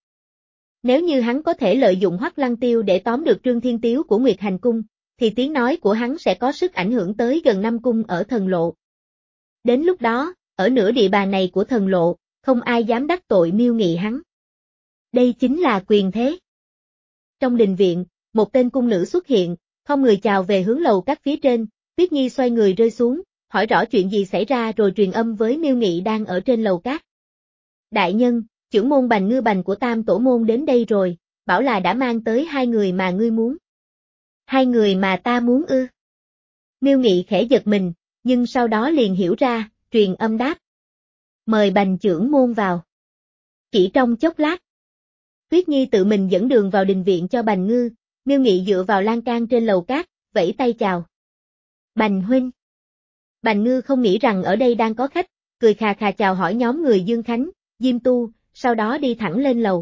Nếu như hắn có thể lợi dụng Hoắc Lăng Tiêu để tóm được Trương Thiên Tiếu của Nguyệt Hành Cung, thì tiếng nói của hắn sẽ có sức ảnh hưởng tới gần năm cung ở thần lộ. Đến lúc đó, ở nửa địa bàn này của thần lộ, không ai dám đắc tội Miêu Nghị hắn. Đây chính là quyền thế. Trong đình viện, một tên cung nữ xuất hiện, không người chào về hướng lầu các phía trên, Tuyết Nhi xoay người rơi xuống, hỏi rõ chuyện gì xảy ra rồi truyền âm với Miêu Nghị đang ở trên lầu các. Đại nhân, trưởng môn Bành Ngư Bành của Tam Tổ Môn đến đây rồi, bảo là đã mang tới hai người mà ngươi muốn. Hai người mà ta muốn ư? Miêu Nghị khẽ giật mình, nhưng sau đó liền hiểu ra, truyền âm đáp. Mời Bành trưởng môn vào. Chỉ trong chốc lát, Tuyết Nhi tự mình dẫn đường vào đình viện cho Bành Ngư, Miêu Nghị dựa vào lan can trên lầu cát, vẫy tay chào. Bành huynh. Bành Ngư không nghĩ rằng ở đây đang có khách, cười khà khà chào hỏi nhóm người Dương Khánh, Diêm Tu, sau đó đi thẳng lên lầu.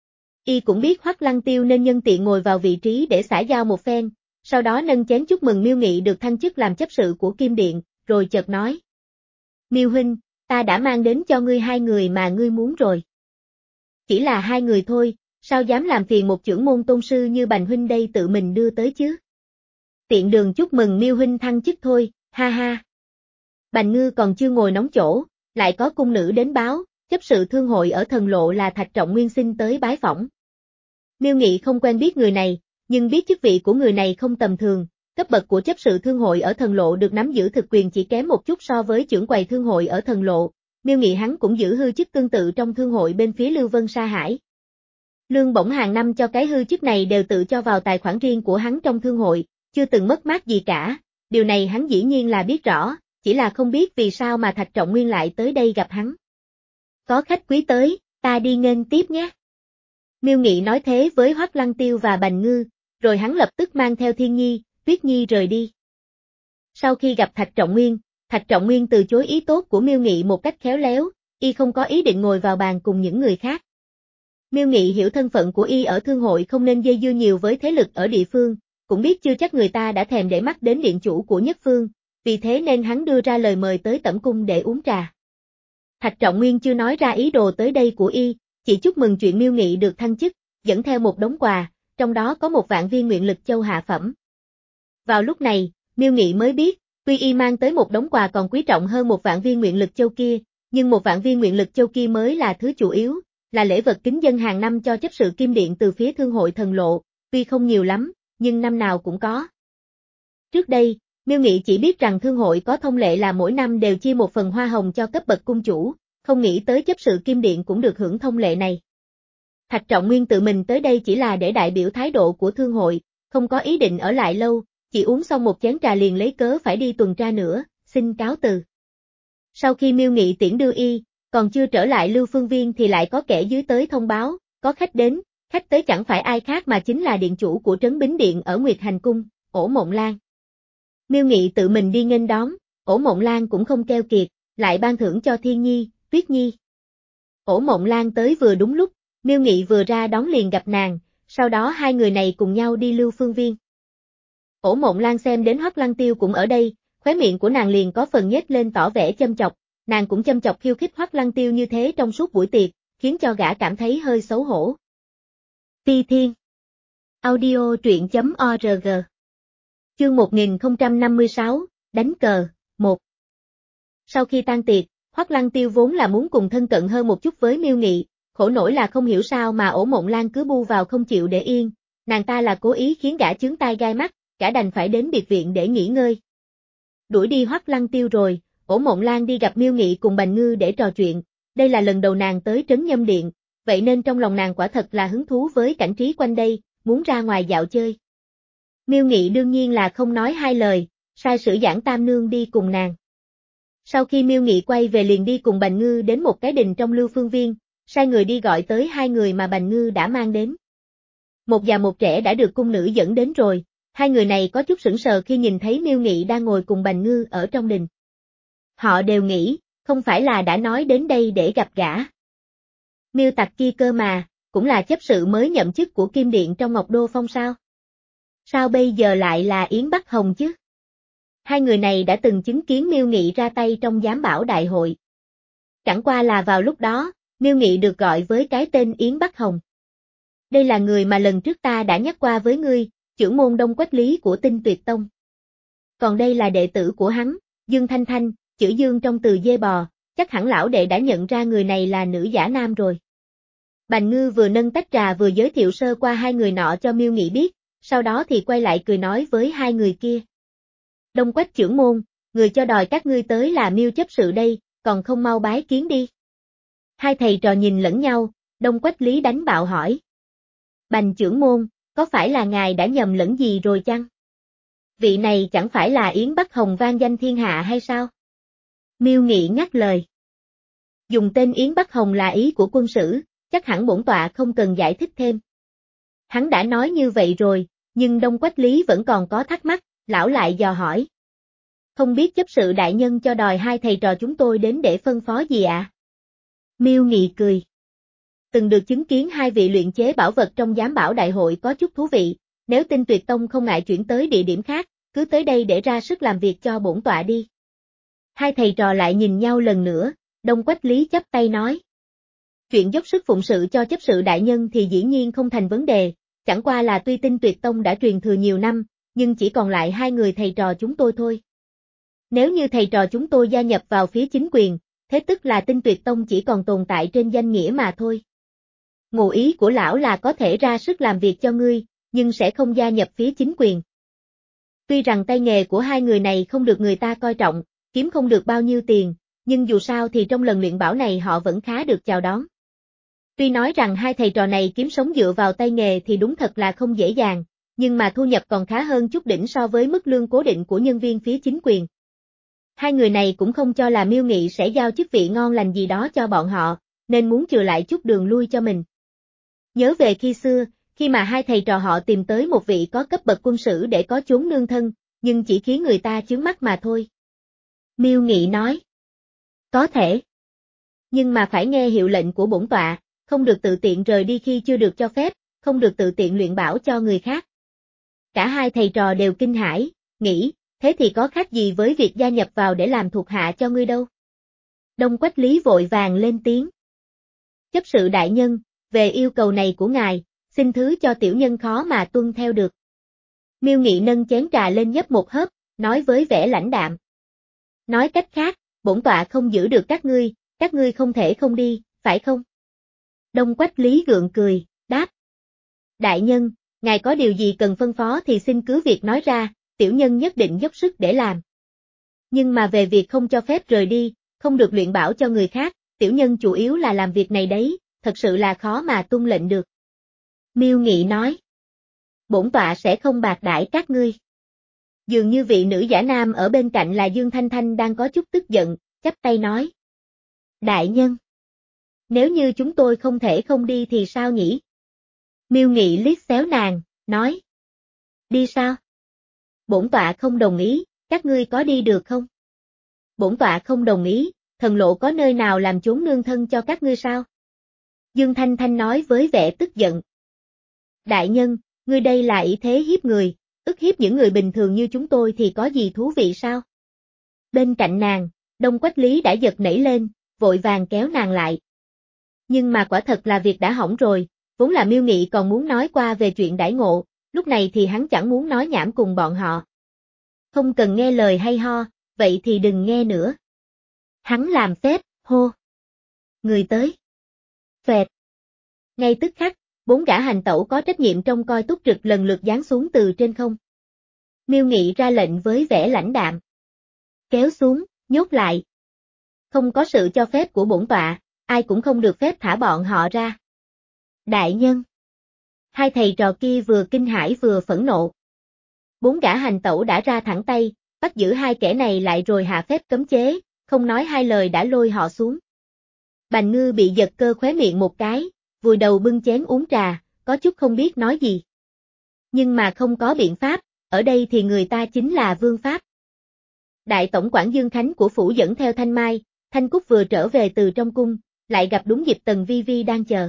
Y cũng biết Hoắc Lăng Tiêu nên nhân tiện ngồi vào vị trí để xã giao một phen, sau đó nâng chén chúc mừng Miêu Nghị được thăng chức làm chấp sự của Kim Điện, rồi chợt nói. Miêu huynh, ta đã mang đến cho ngươi hai người mà ngươi muốn rồi. Chỉ là hai người thôi, sao dám làm phiền một trưởng môn tôn sư như Bành huynh đây tự mình đưa tới chứ? Tiện đường chúc mừng Miêu huynh thăng chức thôi, ha ha. Bành Ngư còn chưa ngồi nóng chỗ, lại có cung nữ đến báo, chấp sự thương hội ở thần lộ là Thạch Trọng Nguyên xin tới bái phỏng. Miêu Nghị không quen biết người này, nhưng biết chức vị của người này không tầm thường, cấp bậc của chấp sự thương hội ở thần lộ được nắm giữ thực quyền chỉ kém một chút so với trưởng quầy thương hội ở thần lộ. Miêu Nghị hắn cũng giữ hư chức tương tự trong thương hội bên phía Lưu Vân Sa Hải. Lương bổng hàng năm cho cái hư chức này đều tự cho vào tài khoản riêng của hắn trong thương hội, chưa từng mất mát gì cả, điều này hắn dĩ nhiên là biết rõ, chỉ là không biết vì sao mà Thạch Trọng Nguyên lại tới đây gặp hắn. Có khách quý tới, ta đi nghênh tiếp nhé. Miêu Nghị nói thế với Hoắc Lăng Tiêu và Bành Ngư, rồi hắn lập tức mang theo Thiên Nhi, Tuyết Nhi rời đi. Sau khi gặp Thạch Trọng Nguyên, Thạch Trọng Nguyên từ chối ý tốt của Miêu Nghị một cách khéo léo, y không có ý định ngồi vào bàn cùng những người khác. Miêu Nghị hiểu thân phận của y ở thương hội không nên dây dưa nhiều với thế lực ở địa phương, cũng biết chưa chắc người ta đã thèm để mắt đến điện chủ của nhất phương, vì thế nên hắn đưa ra lời mời tới tẩm cung để uống trà. Thạch Trọng Nguyên chưa nói ra ý đồ tới đây của y, chỉ chúc mừng chuyện Miêu Nghị được thăng chức, dẫn theo một đống quà, trong đó có một vạn viên nguyện lực châu hạ phẩm. Vào lúc này, Miêu Nghị mới biết, tuy y mang tới một đống quà còn quý trọng hơn một vạn viên nguyện lực châu kia, nhưng một vạn viên nguyện lực châu kia mới là thứ chủ yếu, là lễ vật kính dân hàng năm cho chấp sự Kim Điện từ phía thương hội thần lộ, tuy không nhiều lắm, nhưng năm nào cũng có. Trước đây, Miêu Nghị chỉ biết rằng thương hội có thông lệ là mỗi năm đều chia một phần hoa hồng cho cấp bậc cung chủ, không nghĩ tới chấp sự Kim Điện cũng được hưởng thông lệ này. Thạch Trọng Nguyên tự mình tới đây chỉ là để đại biểu thái độ của thương hội, không có ý định ở lại lâu, chỉ uống xong một chén trà liền lấy cớ phải đi tuần tra nữa, xin cáo từ. Sau khi Miêu Nghị tiễn đưa y, còn chưa trở lại Lưu Phương Viên thì lại có kẻ dưới tới thông báo, có khách đến, khách tới chẳng phải ai khác mà chính là điện chủ của Trấn Bính Điện ở Nguyệt Hành Cung, Ổ Mộng Lan. Miêu Nghị tự mình đi nghênh đón, Ổ Mộng Lan cũng không keo kiệt, lại ban thưởng cho Thiên Nhi, Tuyết Nhi. Ổ Mộng Lan tới vừa đúng lúc, Miêu Nghị vừa ra đón liền gặp nàng, sau đó hai người này cùng nhau đi Lưu Phương Viên. Ổ Mộng Lan xem đến Hoắc Lăng Tiêu cũng ở đây, khóe miệng của nàng liền có phần nhếch lên tỏ vẻ châm chọc, nàng cũng châm chọc khiêu khích Hoắc Lăng Tiêu như thế trong suốt buổi tiệc, khiến cho gã cảm thấy hơi xấu hổ. Phi Thiên Audio truyện chấm org Chương một nghìn không trăm năm mươi sáu, đánh cờ, một. Sau khi tan tiệc, Hoắc Lăng Tiêu vốn là muốn cùng thân cận hơn một chút với Miêu Nghị, khổ nổi là không hiểu sao mà Ổ Mộng Lan cứ bu vào không chịu để yên, nàng ta là cố ý khiến gã chướng tai gai mắt, gã đành phải đến biệt viện để nghỉ ngơi. Đuổi đi Hoắc Lăng Tiêu rồi, Ổ Mộng Lan đi gặp Miêu Nghị cùng Bành Ngư để trò chuyện, đây là lần đầu nàng tới Trấn Nhâm Điện, vậy nên trong lòng nàng quả thật là hứng thú với cảnh trí quanh đây, muốn ra ngoài dạo chơi. Miêu Nghị đương nhiên là không nói hai lời, sai sử Giảng Tam Nương đi cùng nàng. Sau khi Miêu Nghị quay về liền đi cùng Bành Ngư đến một cái đình trong Lưu Phương Viên, sai người đi gọi tới hai người mà Bành Ngư đã mang đến. Một già một trẻ đã được cung nữ dẫn đến rồi, hai người này có chút sững sờ khi nhìn thấy Miêu Nghị đang ngồi cùng Bành Ngư ở trong đình. Họ đều nghĩ, không phải là đã nói đến đây để gặp gã Miêu tặc kia cơ mà, cũng là chấp sự mới nhậm chức của Kim Điện trong Ngọc Đô Phong sao? Sao bây giờ lại là Yến Bắc Hồng chứ? Hai người này đã từng chứng kiến Miêu Nghị ra tay trong giám bảo đại hội. Chẳng qua là vào lúc đó, Miêu Nghị được gọi với cái tên Yến Bắc Hồng. Đây là người mà lần trước ta đã nhắc qua với ngươi, trưởng môn Đông Quách Lý của Tinh Tuyệt Tông. Còn đây là đệ tử của hắn, Dương Thanh Thanh, chữ Dương trong từ dê bò, chắc hẳn lão đệ đã nhận ra người này là nữ giả nam rồi. Bành Ngư vừa nâng tách trà vừa giới thiệu sơ qua hai người nọ cho Miêu Nghị biết, sau đó thì quay lại cười nói với hai người kia. Đông Quách trưởng môn, người cho đòi các ngươi tới là Miêu chấp sự đây, còn không mau bái kiến đi. Hai thầy trò nhìn lẫn nhau, Đông Quách Lý đánh bạo hỏi. Bành trưởng môn, có phải là ngài đã nhầm lẫn gì rồi chăng? Vị này chẳng phải là Yến Bắc Hồng vang danh thiên hạ hay sao? Miêu Nghị ngắt lời. Dùng tên Yến Bắc Hồng là ý của quân sử, chắc hẳn bổn tọa không cần giải thích thêm. Hắn đã nói như vậy rồi, nhưng Đông Quách Lý vẫn còn có thắc mắc, lão lại dò hỏi. Không biết chấp sự đại nhân cho đòi hai thầy trò chúng tôi đến để phân phó gì ạ? À? Miêu Nghị cười. Từng được chứng kiến hai vị luyện chế bảo vật trong giám bảo đại hội có chút thú vị, nếu Tinh Tuyệt Tông không ngại chuyển tới địa điểm khác, cứ tới đây để ra sức làm việc cho bổn tọa đi. Hai thầy trò lại nhìn nhau lần nữa, Đông Quách Lý chắp tay nói. Chuyện dốc sức phụng sự cho chấp sự đại nhân thì dĩ nhiên không thành vấn đề, chẳng qua là tuy Tinh Tuyệt Tông đã truyền thừa nhiều năm, nhưng chỉ còn lại hai người thầy trò chúng tôi thôi. Nếu như thầy trò chúng tôi gia nhập vào phía chính quyền, thế tức là Tinh Tuyệt Tông chỉ còn tồn tại trên danh nghĩa mà thôi. Ngụ ý của lão là có thể ra sức làm việc cho ngươi, nhưng sẽ không gia nhập phía chính quyền. Tuy rằng tay nghề của hai người này không được người ta coi trọng, kiếm không được bao nhiêu tiền, nhưng dù sao thì trong lần luyện bảo này họ vẫn khá được chào đón. Tuy nói rằng hai thầy trò này kiếm sống dựa vào tay nghề thì đúng thật là không dễ dàng, nhưng mà thu nhập còn khá hơn chút đỉnh so với mức lương cố định của nhân viên phía chính quyền. Hai người này cũng không cho là Miêu Nghị sẽ giao chức vị ngon lành gì đó cho bọn họ, nên muốn chừa lại chút đường lui cho mình. Nhớ về khi xưa, khi mà hai thầy trò họ tìm tới một vị có cấp bậc quân sử để có chốn nương thân, nhưng chỉ khiến người ta chướng mắt mà thôi. Miêu Nghị nói. Có thể. Nhưng mà phải nghe hiệu lệnh của bổn tọa, không được tự tiện rời đi khi chưa được cho phép, không được tự tiện luyện bảo cho người khác. Cả hai thầy trò đều kinh hãi, nghĩ, thế thì có khác gì với việc gia nhập vào để làm thuộc hạ cho ngươi đâu. Đông Quách Lý vội vàng lên tiếng. Chấp sự đại nhân, về yêu cầu này của ngài, xin thứ cho tiểu nhân khó mà tuân theo được. Miêu Nghị nâng chén trà lên nhấp một hớp, nói với vẻ lãnh đạm. Nói cách khác, bổn tọa không giữ được các ngươi, các ngươi không thể không đi, phải không? Đông Quách Lý gượng cười, đáp. Đại nhân, ngài có điều gì cần phân phó thì xin cứ việc nói ra, tiểu nhân nhất định dốc sức để làm. Nhưng mà về việc không cho phép rời đi, không được luyện bảo cho người khác, tiểu nhân chủ yếu là làm việc này đấy, thật sự là khó mà tuân lệnh được. Miêu Nghị nói. Bổn tọa sẽ không bạc đãi các ngươi. Dường như vị nữ giả nam ở bên cạnh là Dương Thanh Thanh đang có chút tức giận, chắp tay nói. Đại nhân. Nếu như chúng tôi không thể không đi thì sao nhỉ? Miêu Nghị liếc xéo nàng, nói. Đi sao? Bổn tọa không đồng ý, các ngươi có đi được không? Bổn tọa không đồng ý, thần lộ có nơi nào làm chốn nương thân cho các ngươi sao? Dương Thanh Thanh nói với vẻ tức giận. Đại nhân, ngươi đây là ý thế hiếp người, ức hiếp những người bình thường như chúng tôi thì có gì thú vị sao? Bên cạnh nàng, Đông Quách Lý đã giật nảy lên, vội vàng kéo nàng lại. Nhưng mà quả thật là việc đã hỏng rồi, vốn là Miêu Nghị còn muốn nói qua về chuyện đãi ngộ, lúc này thì hắn chẳng muốn nói nhảm cùng bọn họ. Không cần nghe lời hay ho, vậy thì đừng nghe nữa. Hắn làm phép, hô. Người tới. Phẹt. Ngay tức khắc, bốn gã hành tẩu có trách nhiệm trông coi túc trực lần lượt giáng xuống từ trên không. Miêu Nghị ra lệnh với vẻ lãnh đạm. Kéo xuống, nhốt lại. Không có sự cho phép của bổn tọa, ai cũng không được phép thả bọn họ ra. Đại nhân. Hai thầy trò kia vừa kinh hãi vừa phẫn nộ. Bốn gã hành tẩu đã ra thẳng tay, bắt giữ hai kẻ này lại rồi hạ phép cấm chế, không nói hai lời đã lôi họ xuống. Bành Ngư bị giật cơ khóe miệng một cái, vùi đầu bưng chén uống trà, có chút không biết nói gì. Nhưng mà không có biện pháp, ở đây thì người ta chính là vương pháp. Đại tổng quản Dương Khánh của phủ dẫn theo Thanh Mai, Thanh Cúc vừa trở về từ trong cung, lại gặp đúng dịp Tần Vi Vi đang chờ.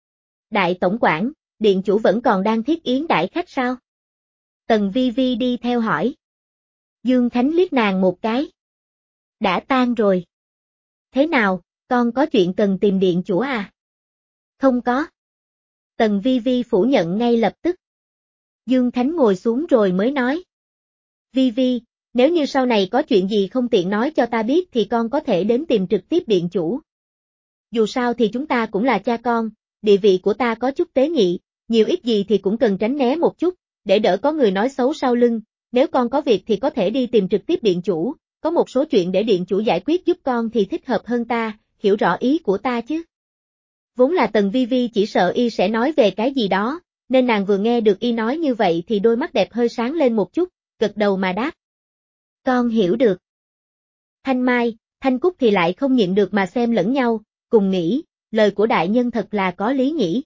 Đại tổng quản, điện chủ vẫn còn đang thiết yến đãi khách sao? Tần Vi Vi đi theo hỏi. Dương Khánh liếc nàng một cái. Đã tan rồi. Thế nào, con có chuyện cần tìm điện chủ à? Không có. Tần Vi Vi phủ nhận ngay lập tức. Dương Khánh ngồi xuống rồi mới nói. Vi Vi, nếu như sau này có chuyện gì không tiện nói cho ta biết thì con có thể đến tìm trực tiếp điện chủ. Dù sao thì chúng ta cũng là cha con, địa vị của ta có chút tế nhị, nhiều ít gì thì cũng cần tránh né một chút, để đỡ có người nói xấu sau lưng, nếu con có việc thì có thể đi tìm trực tiếp điện chủ, có một số chuyện để điện chủ giải quyết giúp con thì thích hợp hơn ta, hiểu rõ ý của ta chứ. Vốn là Tần Vi Vi chỉ sợ y sẽ nói về cái gì đó, nên nàng vừa nghe được y nói như vậy thì đôi mắt đẹp hơi sáng lên một chút, gật đầu mà đáp. Con hiểu được. Thanh Mai, Thanh Cúc thì lại không nhịn được mà xem lẫn nhau, cùng nghĩ, lời của đại nhân thật là có lý nhỉ.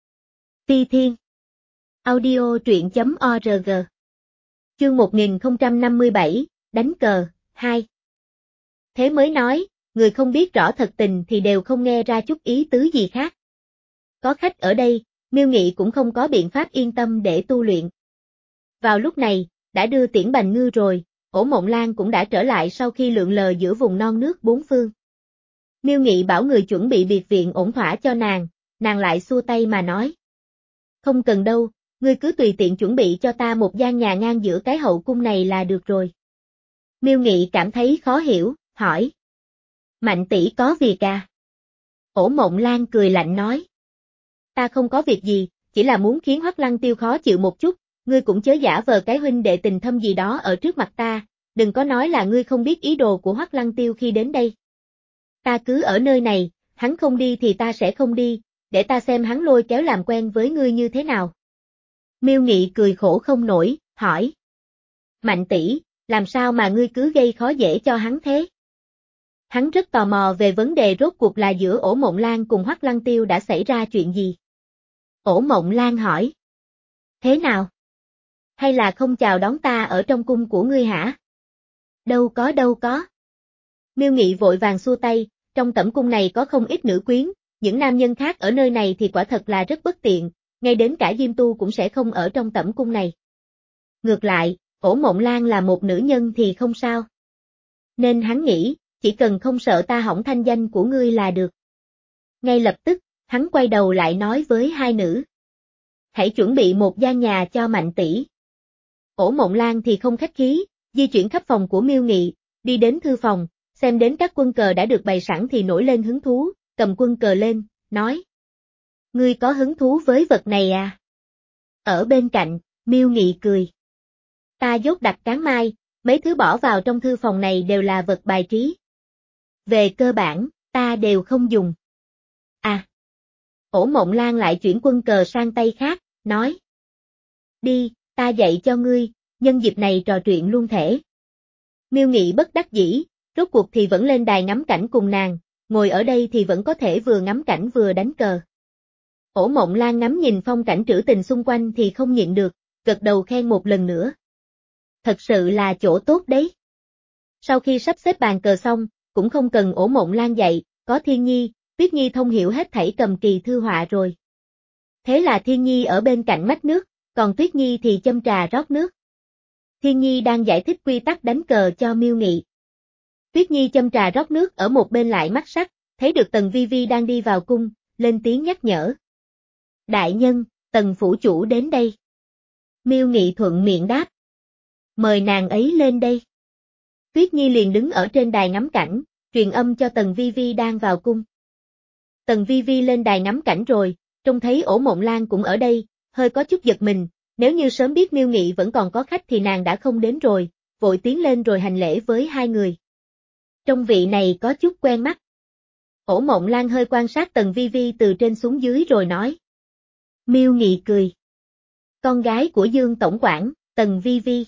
Phi Thiên Audio truyện.org Chương một nghìn không trăm năm mươi bảy, đánh cờ, hai. Thế mới nói, người không biết rõ thật tình thì đều không nghe ra chút ý tứ gì khác. Có khách ở đây, Miêu Nghị cũng không có biện pháp yên tâm để tu luyện. Vào lúc này, đã đưa tiễn Bành Ngư rồi, Ổ Mộng Lan cũng đã trở lại sau khi lượn lờ giữa vùng non nước bốn phương. Miêu Nghị bảo người chuẩn bị biệt viện ổn thỏa cho nàng, nàng lại xua tay mà nói. Không cần đâu, ngươi cứ tùy tiện chuẩn bị cho ta một gian nhà ngang giữa cái hậu cung này là được rồi. Miêu Nghị cảm thấy khó hiểu, hỏi. Mạnh tỷ có việc à? Ổ Mộng Lan cười lạnh nói. Ta không có việc gì, chỉ là muốn khiến Hoắc Lăng Tiêu khó chịu một chút, ngươi cũng chớ giả vờ cái huynh đệ tình thâm gì đó ở trước mặt ta, đừng có nói là ngươi không biết ý đồ của Hoắc Lăng Tiêu khi đến đây. Ta cứ ở nơi này, hắn không đi thì ta sẽ không đi, để ta xem hắn lôi kéo làm quen với ngươi như thế nào. Miêu Nghị cười khổ không nổi, hỏi. Mạnh tỷ, làm sao mà ngươi cứ gây khó dễ cho hắn thế? Hắn rất tò mò về vấn đề rốt cuộc là giữa Ổ Mộng Lan cùng Hoắc Lăng Tiêu đã xảy ra chuyện gì. Ổ Mộng Lan hỏi. Thế nào? Hay là không chào đón ta ở trong cung của ngươi hả? Đâu có đâu có. Miêu Nghị vội vàng xua tay, trong tẩm cung này có không ít nữ quyến, những nam nhân khác ở nơi này thì quả thật là rất bất tiện, ngay đến cả Diêm Tu cũng sẽ không ở trong tẩm cung này. Ngược lại, Ổ Mộng Lan là một nữ nhân thì không sao. Nên hắn nghĩ, chỉ cần không sợ ta hỏng thanh danh của ngươi là được. Ngay lập tức, hắn quay đầu lại nói với hai nữ. Hãy chuẩn bị một gian nhà cho Mạnh tỷ. Ổ Mộng Lan thì không khách khí, di chuyển khắp phòng của Miêu Nghị, đi đến thư phòng, xem đến các quân cờ đã được bày sẵn thì nổi lên hứng thú, cầm quân cờ lên, nói. Ngươi có hứng thú với vật này à? Ở bên cạnh, Miêu Nghị cười. Ta dốt đặt cán mai, mấy thứ bỏ vào trong thư phòng này đều là vật bài trí. Về cơ bản, ta đều không dùng. À. Ổ Mộng Lan lại chuyển quân cờ sang tay khác, nói. Đi, ta dạy cho ngươi, nhân dịp này trò chuyện luôn thể. Miêu Nghị bất đắc dĩ, rốt cuộc thì vẫn lên đài ngắm cảnh cùng nàng, ngồi ở đây thì vẫn có thể vừa ngắm cảnh vừa đánh cờ. Ổ Mộng Lan ngắm nhìn phong cảnh trữ tình xung quanh thì không nhịn được, gật đầu khen một lần nữa. Thật sự là chỗ tốt đấy. Sau khi sắp xếp bàn cờ xong, cũng không cần Ổ Mộng Lan dạy, có Thiên Nhi, Tuyết Nhi thông hiểu hết thảy cầm kỳ thư họa rồi. Thế là Thiên Nhi ở bên cạnh mách nước, còn Tuyết Nhi thì châm trà rót nước. Thiên Nhi đang giải thích quy tắc đánh cờ cho Miêu Nghị. Tuyết Nhi châm trà rót nước ở một bên lại mắt sắc, thấy được Tần Vi Vi đang đi vào cung, lên tiếng nhắc nhở. Đại nhân, Tần phủ chủ đến đây. Miêu Nghị thuận miệng đáp. Mời nàng ấy lên đây. Tuyết Nhi liền đứng ở trên đài ngắm cảnh, truyền âm cho Tần Vi Vi đang vào cung. Tần Vi Vi lên đài ngắm cảnh rồi, trông thấy Ổ Mộng Lan cũng ở đây, hơi có chút giật mình, nếu như sớm biết Miêu Nghị vẫn còn có khách thì nàng đã không đến rồi, vội tiến lên rồi hành lễ với hai người. Trong vị này có chút quen mắt. Ổ Mộng Lan hơi quan sát Tần Vi Vi từ trên xuống dưới rồi nói. Miêu Nghị cười. Con gái của Dương tổng quản, Tần Vi Vi.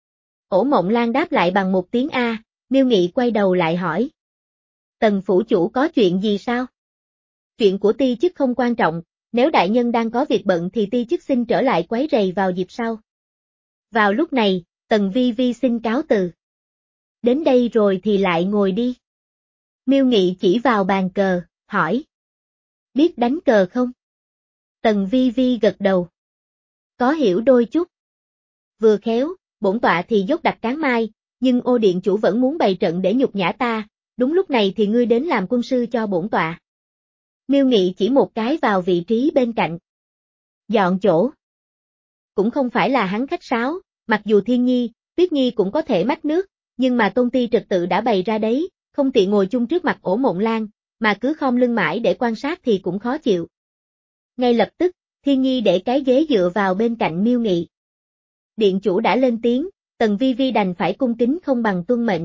Ổ Mộng Lan đáp lại bằng một tiếng A, Miêu Nghị quay đầu lại hỏi. Tần phủ chủ có chuyện gì sao? Chuyện của ti chức không quan trọng, nếu đại nhân đang có việc bận thì ti chức xin trở lại quấy rầy vào dịp sau. Vào lúc này, Tần Vi Vi xin cáo từ. Đến đây rồi thì lại ngồi đi. Miêu Nghị chỉ vào bàn cờ, hỏi. Biết đánh cờ không? Tần Vi Vi gật đầu. Có hiểu đôi chút. Vừa khéo, bổn tọa thì dốt đặt cán mai, nhưng ô điện chủ vẫn muốn bày trận để nhục nhã ta, đúng lúc này thì ngươi đến làm quân sư cho bổn tọa. Miêu Nghị chỉ một cái vào vị trí bên cạnh. Dọn chỗ. Cũng không phải là hắn khách sáo, mặc dù Thiên Nhi, Tuyết Nhi cũng có thể mách nước, nhưng mà tôn ti trật tự đã bày ra đấy, không tiện ngồi chung trước mặt Ổ Mộng Lan, mà cứ khom lưng mãi để quan sát thì cũng khó chịu. Ngay lập tức, Thiên Nhi để cái ghế dựa vào bên cạnh Miêu Nghị. Điện chủ đã lên tiếng, Tần Vi Vi đành phải cung kính không bằng tuân mệnh.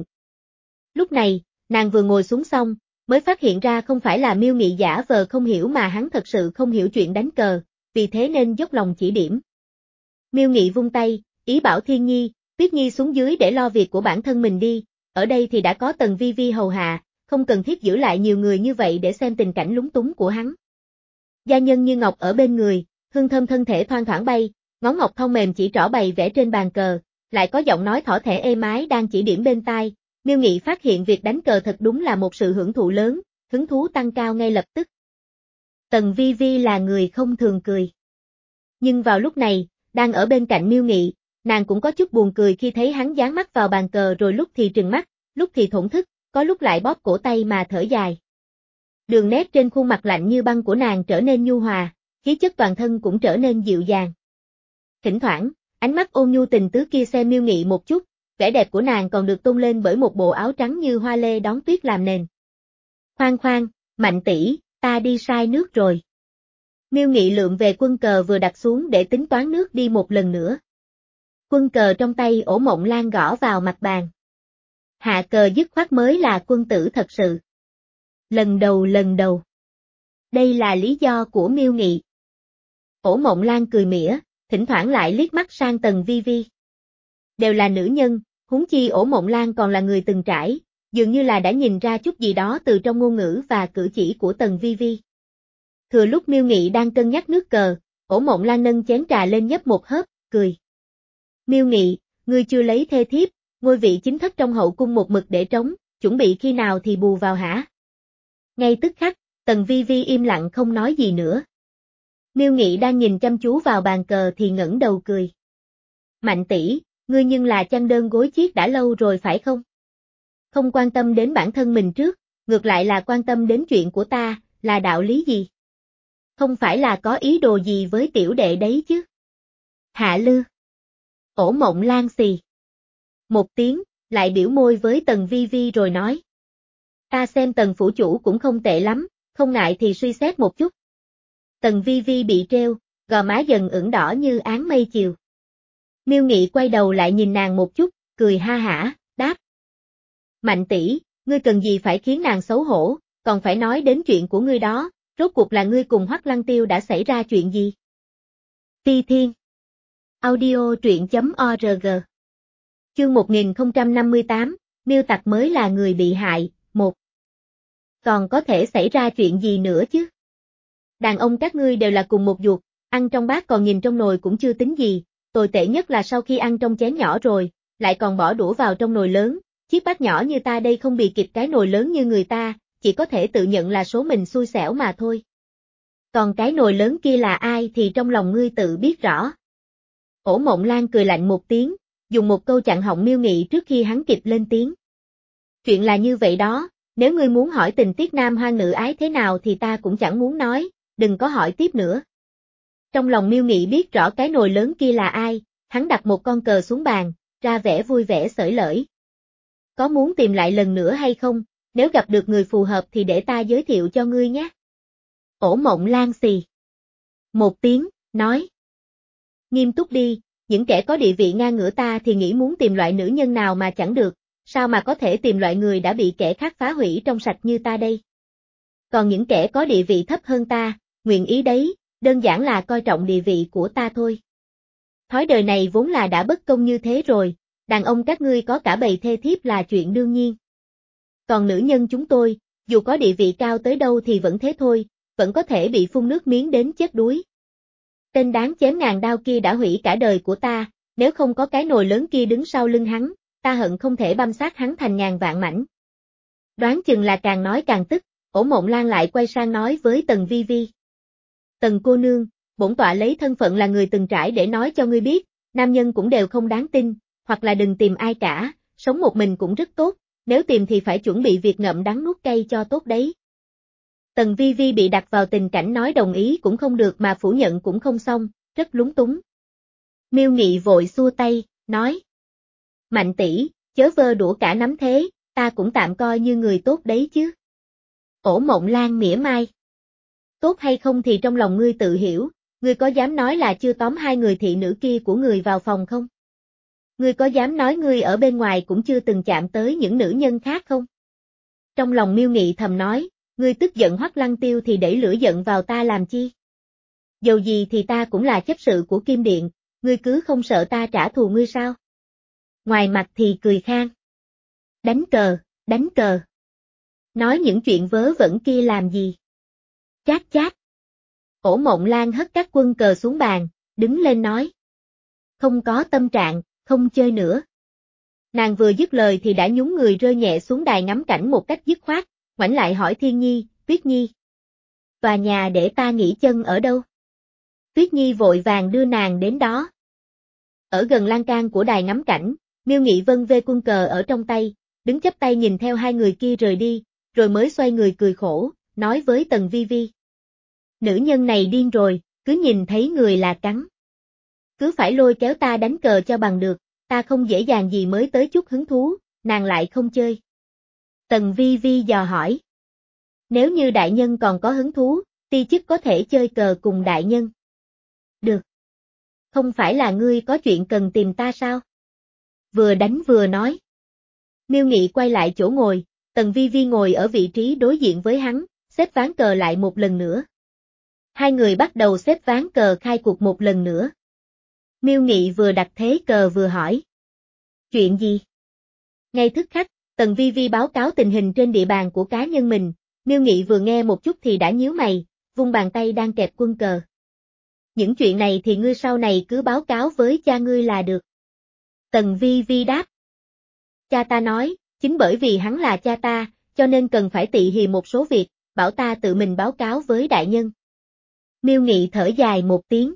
Lúc này, nàng vừa ngồi xuống xong, mới phát hiện ra không phải là Miêu Nghị giả vờ không hiểu mà hắn thật sự không hiểu chuyện đánh cờ, vì thế nên dốc lòng chỉ điểm. Miêu Nghị vung tay, ý bảo Thiên Nhi, Tuyết Nhi xuống dưới để lo việc của bản thân mình đi, ở đây thì đã có Tần Vi Vi hầu hạ, không cần thiết giữ lại nhiều người như vậy để xem tình cảnh lúng túng của hắn. Gia nhân như ngọc ở bên người, hương thơm thân thể thoang thoảng bay, ngón ngọc thon mềm chỉ trỏ bày vẽ trên bàn cờ, lại có giọng nói thỏ thẻ êm ái đang chỉ điểm bên tai. Miêu Nghị phát hiện việc đánh cờ thật đúng là một sự hưởng thụ lớn, hứng thú tăng cao ngay lập tức. Tần Vi Vi là người không thường cười. Nhưng vào lúc này, đang ở bên cạnh Miêu Nghị, nàng cũng có chút buồn cười khi thấy hắn dán mắt vào bàn cờ rồi lúc thì trừng mắt, lúc thì thổn thức, có lúc lại bóp cổ tay mà thở dài. Đường nét trên khuôn mặt lạnh như băng của nàng trở nên nhu hòa, khí chất toàn thân cũng trở nên dịu dàng. Thỉnh thoảng, ánh mắt ôn nhu tình tứ kia xem Miêu Nghị một chút, vẻ đẹp của nàng còn được tôn lên bởi một bộ áo trắng như hoa lê đón tuyết làm nền. Khoan khoan, Mạnh tỷ, ta đi sai nước rồi. Miêu Nghị lượm về quân cờ vừa đặt xuống để tính toán nước đi một lần nữa. Quân cờ trong tay Ổ Mộng Lan gõ vào mặt bàn. Hạ cờ dứt khoát mới là quân tử thật sự. Lần đầu lần đầu. Đây là lý do của Miêu Nghị. Ổ Mộng Lan cười mỉa, thỉnh thoảng lại liếc mắt sang Tần Vi Vi. Đều là nữ nhân, huống chi Ổ Mộng Lan còn là người từng trải, dường như là đã nhìn ra chút gì đó từ trong ngôn ngữ và cử chỉ của Tần Vi Vi. Thừa lúc Miêu Nghị đang cân nhắc nước cờ, Ổ Mộng Lan nâng chén trà lên nhấp một hớp, cười. Miêu Nghị, ngươi chưa lấy thê thiếp, ngôi vị chính thất trong hậu cung một mực để trống, chuẩn bị khi nào thì bù vào hả? Ngay tức khắc, Tần Vi Vi im lặng không nói gì nữa. Miêu Nghị đang nhìn chăm chú vào bàn cờ thì ngẩng đầu cười. Mạnh tỷ, ngươi nhưng là chăn đơn gối chiếc đã lâu rồi phải không? Không quan tâm đến bản thân mình trước, ngược lại là quan tâm đến chuyện của ta, là đạo lý gì? Không phải là có ý đồ gì với tiểu đệ đấy chứ? Hạ lư. Ổ Mộng Lan xì. Một tiếng, lại biểu môi với Tần Vi Vi rồi nói. Ta xem Tần phủ chủ cũng không tệ lắm, không ngại thì suy xét một chút. Tần Vi Vi bị treo, gò má dần ửng đỏ như áng mây chiều. Miêu Nghị quay đầu lại nhìn nàng một chút, cười ha hả, đáp. Mạnh tỷ, ngươi cần gì phải khiến nàng xấu hổ, còn phải nói đến chuyện của ngươi đó, rốt cuộc là ngươi cùng Hoắc Lăng Tiêu đã xảy ra chuyện gì? Ti Thiên. Audio truyện chấm org. Chương một nghìn không trăm năm mươi tám, Miêu Tặc mới là người bị hại, một. Còn có thể xảy ra chuyện gì nữa chứ? Đàn ông các ngươi đều là cùng một ruột, ăn trong bát còn nhìn trong nồi cũng chưa tính gì, tồi tệ nhất là sau khi ăn trong chén nhỏ rồi, lại còn bỏ đũa vào trong nồi lớn, chiếc bát nhỏ như ta đây không bị kịp cái nồi lớn như người ta, chỉ có thể tự nhận là số mình xui xẻo mà thôi. Còn cái nồi lớn kia là ai thì trong lòng ngươi tự biết rõ. Ổ Mộng Lan cười lạnh một tiếng, dùng một câu chặn họng Miêu Nghị trước khi hắn kịp lên tiếng. Chuyện là như vậy đó, nếu ngươi muốn hỏi tình tiết nam hoang nữ ái thế nào thì ta cũng chẳng muốn nói, đừng có hỏi tiếp nữa. Trong lòng Miêu Nghị biết rõ cái nồi lớn kia là ai, hắn đặt một con cờ xuống bàn, ra vẻ vui vẻ xởi lởi. Có muốn tìm lại lần nữa hay không, nếu gặp được người phù hợp thì để ta giới thiệu cho ngươi nhé. Ổ Mộng Lan xì. Một tiếng, nói. Nghiêm túc đi, những kẻ có địa vị ngang ngửa ta thì nghĩ muốn tìm loại nữ nhân nào mà chẳng được, sao mà có thể tìm loại người đã bị kẻ khác phá hủy trong sạch như ta đây. Còn những kẻ có địa vị thấp hơn ta, nguyện ý đấy, đơn giản là coi trọng địa vị của ta thôi. Thói đời này vốn là đã bất công như thế rồi, đàn ông các ngươi có cả bầy thê thiếp là chuyện đương nhiên. Còn nữ nhân chúng tôi, dù có địa vị cao tới đâu thì vẫn thế thôi, vẫn có thể bị phun nước miếng đến chết đuối. Tên đáng chém ngàn đao kia đã hủy cả đời của ta, nếu không có cái nồi lớn kia đứng sau lưng hắn, ta hận không thể băm xác hắn thành ngàn vạn mảnh. Đoán chừng là càng nói càng tức, Ổ Mộng Lan lại quay sang nói với Tần Vi Vi. Tần cô nương, bổn tọa lấy thân phận là người từng trải để nói cho ngươi biết, nam nhân cũng đều không đáng tin, hoặc là đừng tìm ai cả, sống một mình cũng rất tốt, nếu tìm thì phải chuẩn bị việc ngậm đắng nuốt cay cho tốt đấy. Tần Vi Vi bị đặt vào tình cảnh nói đồng ý cũng không được mà phủ nhận cũng không xong, rất lúng túng. Miêu Nghị vội xua tay, nói. Mạnh tỷ, chớ vơ đũa cả nắm thế, ta cũng tạm coi như người tốt đấy chứ. Ổ Mộng Lan mỉa mai. Tốt hay không thì trong lòng ngươi tự hiểu, ngươi có dám nói là chưa tóm hai người thị nữ kia của người vào phòng không? Ngươi có dám nói ngươi ở bên ngoài cũng chưa từng chạm tới những nữ nhân khác không? Trong lòng Miêu Nghị thầm nói, ngươi tức giận Hoắc Lăng Tiêu thì đẩy lửa giận vào ta làm chi? Dầu gì thì ta cũng là chấp sự của Kim Điện, ngươi cứ không sợ ta trả thù ngươi sao? Ngoài mặt thì cười khang. Đánh cờ, đánh cờ. Nói những chuyện vớ vẩn kia làm gì? Chát chát. Ổ Mộng Lan hất các quân cờ xuống bàn, đứng lên nói. Không có tâm trạng, không chơi nữa. Nàng vừa dứt lời thì đã nhún người rơi nhẹ xuống đài ngắm cảnh một cách dứt khoát, ngoảnh lại hỏi Thiên Nhi, Tuyết Nhi. Tòa nhà để ta nghỉ chân ở đâu? Tuyết Nhi vội vàng đưa nàng đến đó. Ở gần lan can của đài ngắm cảnh, Miêu Nghị vân vê quân cờ ở trong tay, đứng chắp tay nhìn theo hai người kia rời đi, rồi mới xoay người cười khổ, nói với Tần Vi Vi. Nữ nhân này điên rồi, cứ nhìn thấy người là cắn. Cứ phải lôi kéo ta đánh cờ cho bằng được, ta không dễ dàng gì mới tới chút hứng thú, nàng lại không chơi. Tần Vi Vi dò hỏi. Nếu như đại nhân còn có hứng thú, ti chức có thể chơi cờ cùng đại nhân. Được. Không phải là ngươi có chuyện cần tìm ta sao? Vừa đánh vừa nói. Miêu Nghị quay lại chỗ ngồi, Tần Vi Vi ngồi ở vị trí đối diện với hắn, xếp ván cờ lại một lần nữa. Hai người bắt đầu xếp ván cờ khai cuộc một lần nữa. Miêu Nghị vừa đặt thế cờ vừa hỏi. Chuyện gì? Ngay tức khắc, Tần Vi Vi báo cáo tình hình trên địa bàn của cá nhân mình, Miêu Nghị vừa nghe một chút thì đã nhíu mày, vung bàn tay đang kẹp quân cờ. Những chuyện này thì ngươi sau này cứ báo cáo với cha ngươi là được. Tần Vi Vi đáp. Cha ta nói, chính bởi vì hắn là cha ta, cho nên cần phải tị hiềm một số việc, bảo ta tự mình báo cáo với đại nhân. Miêu Nghị thở dài một tiếng.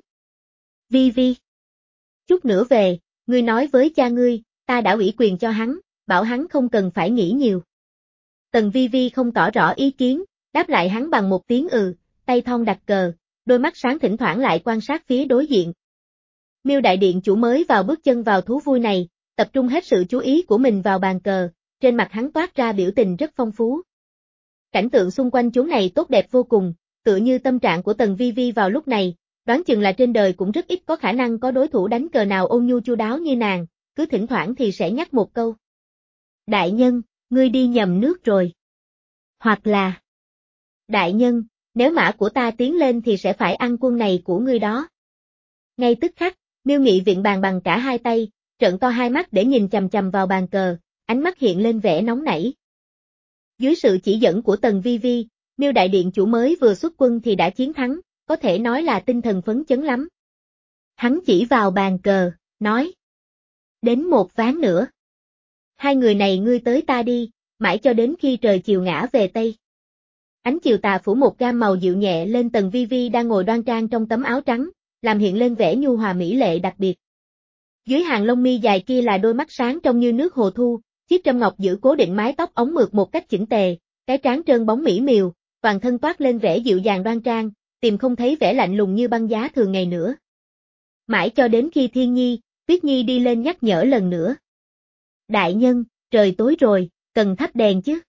Vi Vi. Chút nữa về, ngươi nói với cha ngươi, ta đã ủy quyền cho hắn, bảo hắn không cần phải nghĩ nhiều. Tần Vi Vi không tỏ rõ ý kiến, đáp lại hắn bằng một tiếng ừ, tay thon đặt cờ, đôi mắt sáng thỉnh thoảng lại quan sát phía đối diện. Miêu đại điện chủ mới vào bước chân vào thú vui này, tập trung hết sự chú ý của mình vào bàn cờ, trên mặt hắn toát ra biểu tình rất phong phú. Cảnh tượng xung quanh chốn này tốt đẹp vô cùng, tựa như tâm trạng của Tần Vi Vi vào lúc này, đoán chừng là trên đời cũng rất ít có khả năng có đối thủ đánh cờ nào ôn nhu chu đáo như nàng, cứ thỉnh thoảng thì sẽ nhắc một câu. Đại nhân, ngươi đi nhầm nước rồi. Hoặc là, đại nhân, nếu mã của ta tiến lên thì sẽ phải ăn quân này của ngươi đó. Ngay tức khắc, Miêu Nghị viện bàn bằng cả hai tay, trợn to hai mắt để nhìn chằm chằm vào bàn cờ, ánh mắt hiện lên vẻ nóng nảy. Dưới sự chỉ dẫn của Tần Vi Vi, Miêu đại điện chủ mới vừa xuất quân thì đã chiến thắng, có thể nói là tinh thần phấn chấn lắm. Hắn chỉ vào bàn cờ, nói. Đến một ván nữa. Hai người này ngươi tới ta đi, mãi cho đến khi trời chiều ngã về Tây. Ánh chiều tà phủ một gam màu dịu nhẹ lên Tần Vi Vi đang ngồi đoan trang trong tấm áo trắng, làm hiện lên vẻ nhu hòa mỹ lệ đặc biệt. Dưới hàng lông mi dài kia là đôi mắt sáng trong như nước hồ thu, chiếc trâm ngọc giữ cố định mái tóc ống mượt một cách chỉnh tề, cái trán trơn bóng mỹ miều, toàn thân toát lên vẻ dịu dàng đoan trang, tìm không thấy vẻ lạnh lùng như băng giá thường ngày nữa. Mãi cho đến khi Thiên Nhi, Tuyết Nhi đi lên nhắc nhở lần nữa. Đại nhân, trời tối rồi, cần thắp đèn chứ.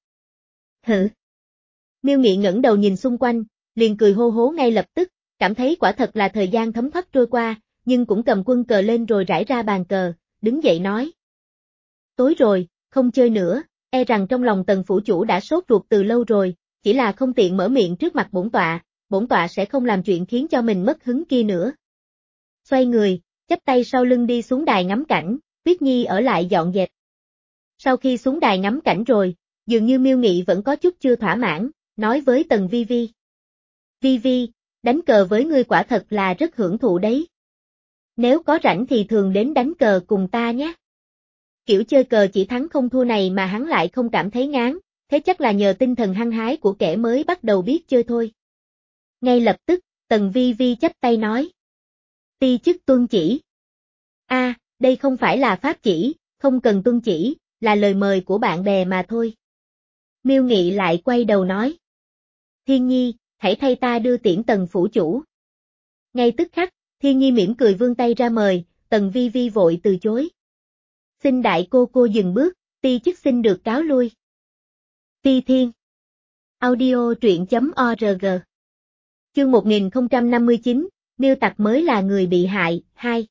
Hử? Miêu Nghị ngẩng đầu nhìn xung quanh, liền cười hô hố ngay lập tức, cảm thấy quả thật là thời gian thấm thoát trôi qua, nhưng cũng cầm quân cờ lên rồi rải ra bàn cờ, đứng dậy nói. Tối rồi, không chơi nữa, e rằng trong lòng Tần phủ chủ đã sốt ruột từ lâu rồi, chỉ là không tiện mở miệng trước mặt bổn tọa, bổn tọa sẽ không làm chuyện khiến cho mình mất hứng kia nữa. Xoay người, chắp tay sau lưng đi xuống đài ngắm cảnh, Tuyết Nhi ở lại dọn dẹp. Sau khi xuống đài ngắm cảnh rồi, dường như Miêu Nghị vẫn có chút chưa thỏa mãn, nói với Tần Vi Vi. Vi Vi, đánh cờ với ngươi quả thật là rất hưởng thụ đấy. Nếu có rảnh thì thường đến đánh cờ cùng ta nhé. Kiểu chơi cờ chỉ thắng không thua này mà hắn lại không cảm thấy ngán, thế chắc là nhờ tinh thần hăng hái của kẻ mới bắt đầu biết chơi thôi. Ngay lập tức, Tần Vi Vi chắp tay nói. Ti chức tuân chỉ. A, à, đây không phải là pháp chỉ, không cần tuân chỉ, là lời mời của bạn bè mà thôi. Miêu Nghị lại quay đầu nói. Thiên Nhi, hãy thay ta đưa tiễn Tần phủ chủ. Ngay tức khắc, Thiên Nhi mỉm cười vươn tay ra mời, Tần Vi Vi vội từ chối. Xin đại cô cô dừng bước, ti chức xin được cáo lui. Ti Thiên. Audio truyện.org. Chương một nghìn không trăm năm mươi chín, Miêu Tặc mới là người bị hại, hai.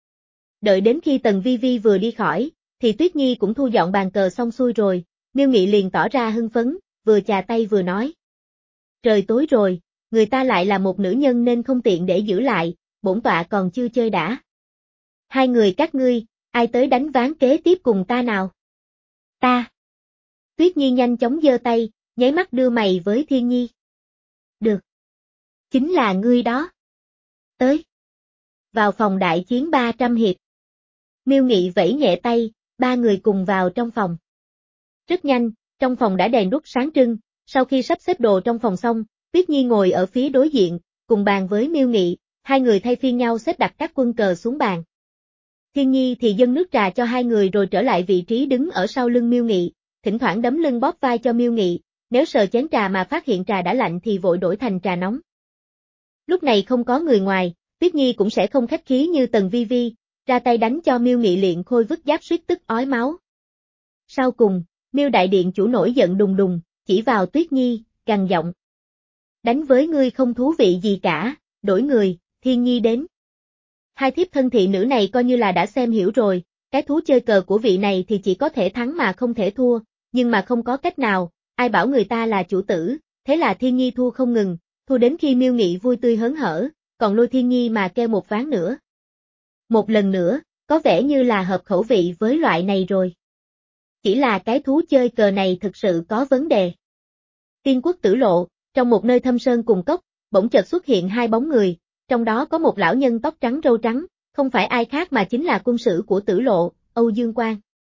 Đợi đến khi Tần Vi Vi vừa đi khỏi, thì Tuyết Nhi cũng thu dọn bàn cờ xong xuôi rồi, Miêu Nghị liền tỏ ra hưng phấn, vừa chà tay vừa nói. Trời tối rồi, người ta lại là một nữ nhân nên không tiện để giữ lại, bổn tọa còn chưa chơi đã. Hai người các ngươi, ai tới đánh ván kế tiếp cùng ta nào? Ta. Tuyết Nhi nhanh chóng giơ tay, nháy mắt đưa mày với Thiên Nhi. Được. Chính là ngươi đó. Tới. Vào phòng đại chiến ba trăm hiệp. Miêu Nghị vẫy nhẹ tay, ba người cùng vào trong phòng. Rất nhanh, trong phòng đã đèn đuốc sáng trưng, sau khi sắp xếp đồ trong phòng xong, Tuyết Nhi ngồi ở phía đối diện, cùng bàn với Miêu Nghị, hai người thay phiên nhau xếp đặt các quân cờ xuống bàn. Thiên Nhi thì dâng nước trà cho hai người rồi trở lại vị trí đứng ở sau lưng Miêu Nghị, thỉnh thoảng đấm lưng bóp vai cho Miêu Nghị, nếu sờ chén trà mà phát hiện trà đã lạnh thì vội đổi thành trà nóng. Lúc này không có người ngoài, Tuyết Nhi cũng sẽ không khách khí như Tần Vi Vi, ra tay đánh cho Miêu Nghị liệng khôi vứt giáp suýt tức ói máu. Sau cùng, Miêu đại điện chủ nổi giận đùng đùng, chỉ vào Tuyết Nhi, gằn giọng. Đánh với ngươi không thú vị gì cả, đổi người, Thiên Nhi đến. Hai thiếp thân thị nữ này coi như là đã xem hiểu rồi, cái thú chơi cờ của vị này thì chỉ có thể thắng mà không thể thua, nhưng mà không có cách nào, ai bảo người ta là chủ tử, thế là Thiên Nhi thua không ngừng, thua đến khi Miêu Nghị vui tươi hớn hở, còn lôi Thiên Nhi mà kêu một ván nữa. Một lần nữa, có vẻ như là hợp khẩu vị với loại này rồi. Chỉ là cái thú chơi cờ này thực sự có vấn đề. Tiên quốc Tử Lộ, trong một nơi thâm sơn cùng cốc, bỗng chợt xuất hiện hai bóng người, trong đó có một lão nhân tóc trắng râu trắng, không phải ai khác mà chính là quân sử của Tử Lộ, Âu Dương Quang.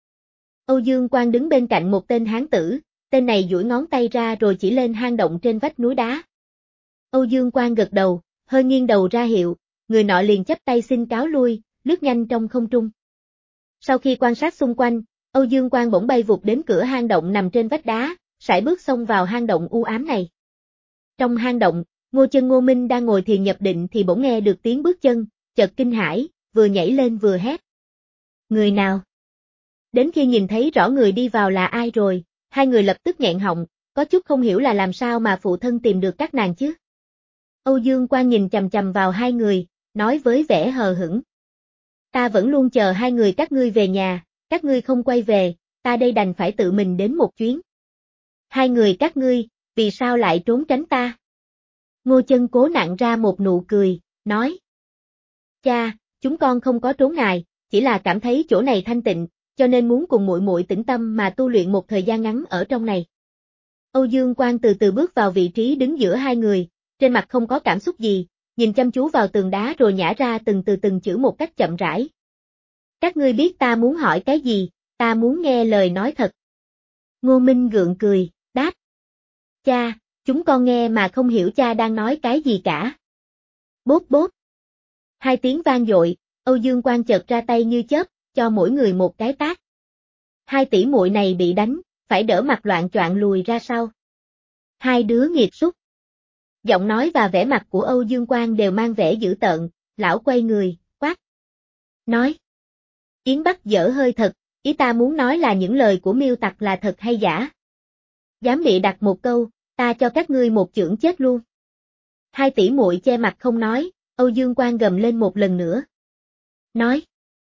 Âu Dương Quang đứng bên cạnh một tên hán tử, tên này duỗi ngón tay ra rồi chỉ lên hang động trên vách núi đá. Âu Dương Quang gật đầu, hơi nghiêng đầu ra hiệu, người nọ liền chắp tay xin cáo lui, lướt nhanh trong không trung. Sau khi quan sát xung quanh, Âu Dương Quang bỗng bay vụt đến cửa hang động nằm trên vách đá, sải bước xông vào hang động u ám này. Trong hang động, Ngô Chân Ngô Minh đang ngồi thiền nhập định thì bỗng nghe được tiếng bước chân, chợt kinh hãi, vừa nhảy lên vừa hét. Người nào? Đến khi nhìn thấy rõ người đi vào là ai rồi, hai người lập tức nghẹn họng, có chút không hiểu là làm sao mà phụ thân tìm được các nàng chứ. Âu Dương Quang nhìn chằm chằm vào hai người, nói với vẻ hờ hững. Ta vẫn luôn chờ hai người các ngươi về nhà, các ngươi không quay về, ta đây đành phải tự mình đến một chuyến. Hai người các ngươi, vì sao lại trốn tránh ta? Ngô Chân cố nặn ra một nụ cười, nói. Cha, chúng con không có trốn ngài, chỉ là cảm thấy chỗ này thanh tịnh, cho nên muốn cùng muội muội tĩnh tâm mà tu luyện một thời gian ngắn ở trong này. Âu Dương Quang từ từ bước vào vị trí đứng giữa hai người, trên mặt không có cảm xúc gì, nhìn chăm chú vào tường đá rồi nhả ra từng từ từng chữ một cách chậm rãi. Các ngươi biết ta muốn hỏi cái gì, ta muốn nghe lời nói thật. Ngô Minh gượng cười, đáp. Cha, chúng con nghe mà không hiểu cha đang nói cái gì cả. Bốp bốp. Hai tiếng vang dội, Âu Dương Quang chợt ra tay như chớp, cho mỗi người một cái tát. Hai tỷ muội này bị đánh, phải đỡ mặt loạn choạng lùi ra sau. Hai đứa nghiệt súc. Giọng nói và vẻ mặt của Âu Dương Quang đều mang vẻ dữ tợn, lão quay người, quát. Nói. Yến Bắc dở hơi thật, ý ta muốn nói là những lời của Miêu Tặc là thật hay giả. Dám bị đặt một câu, ta cho các ngươi một chưởng chết luôn. Hai tỷ muội che mặt không nói, Âu Dương Quang gầm lên một lần nữa. Nói.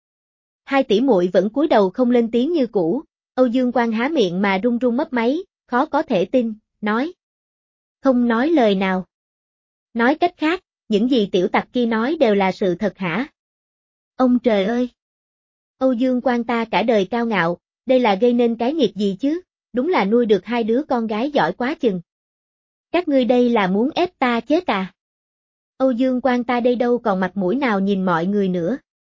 Hai tỷ muội vẫn cúi đầu không lên tiếng như cũ, Âu Dương Quang há miệng mà run run mấp máy, khó có thể tin, nói. Không nói lời nào. Nói cách khác, những gì tiểu tặc kia nói đều là sự thật hả? Ông trời ơi! Âu Dương Quang ta cả đời cao ngạo, đây là gây nên cái nghiệt gì chứ, đúng là nuôi được hai đứa con gái giỏi quá chừng. Các ngươi đây là muốn ép ta chết à? Âu Dương Quang ta đây đâu còn mặt mũi nào nhìn mọi người nữa.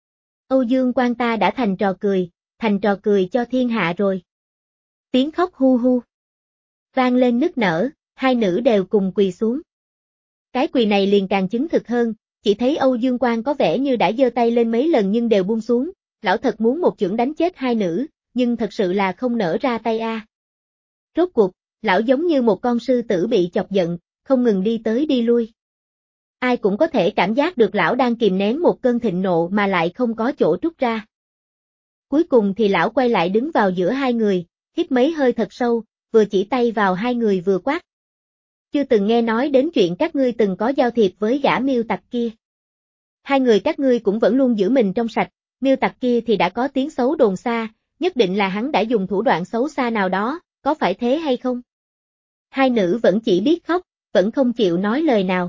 Âu Dương Quang ta đã thành trò cười, thành trò cười cho thiên hạ rồi. Tiếng khóc hu hu vang lên nức nở, hai nữ đều cùng quỳ xuống. Cái quỳ này liền càng chứng thực hơn, chỉ thấy Âu Dương Quang có vẻ như đã giơ tay lên mấy lần nhưng đều buông xuống, lão thật muốn một chưởng đánh chết hai nữ, nhưng thật sự là không nở ra tay a. À. Rốt cuộc, lão giống như một con sư tử bị chọc giận, không ngừng đi tới đi lui. Ai cũng có thể cảm giác được lão đang kìm nén một cơn thịnh nộ mà lại không có chỗ trút ra. Cuối cùng thì lão quay lại đứng vào giữa hai người, hít mấy hơi thật sâu, vừa chỉ tay vào hai người vừa quát. Chưa từng nghe nói đến chuyện các ngươi từng có giao thiệp với gã Miêu Tặc kia. Hai người các ngươi cũng vẫn luôn giữ mình trong sạch, Miêu Tặc kia thì đã có tiếng xấu đồn xa, nhất định là hắn đã dùng thủ đoạn xấu xa nào đó, có phải thế hay không? Hai nữ vẫn chỉ biết khóc, vẫn không chịu nói lời nào.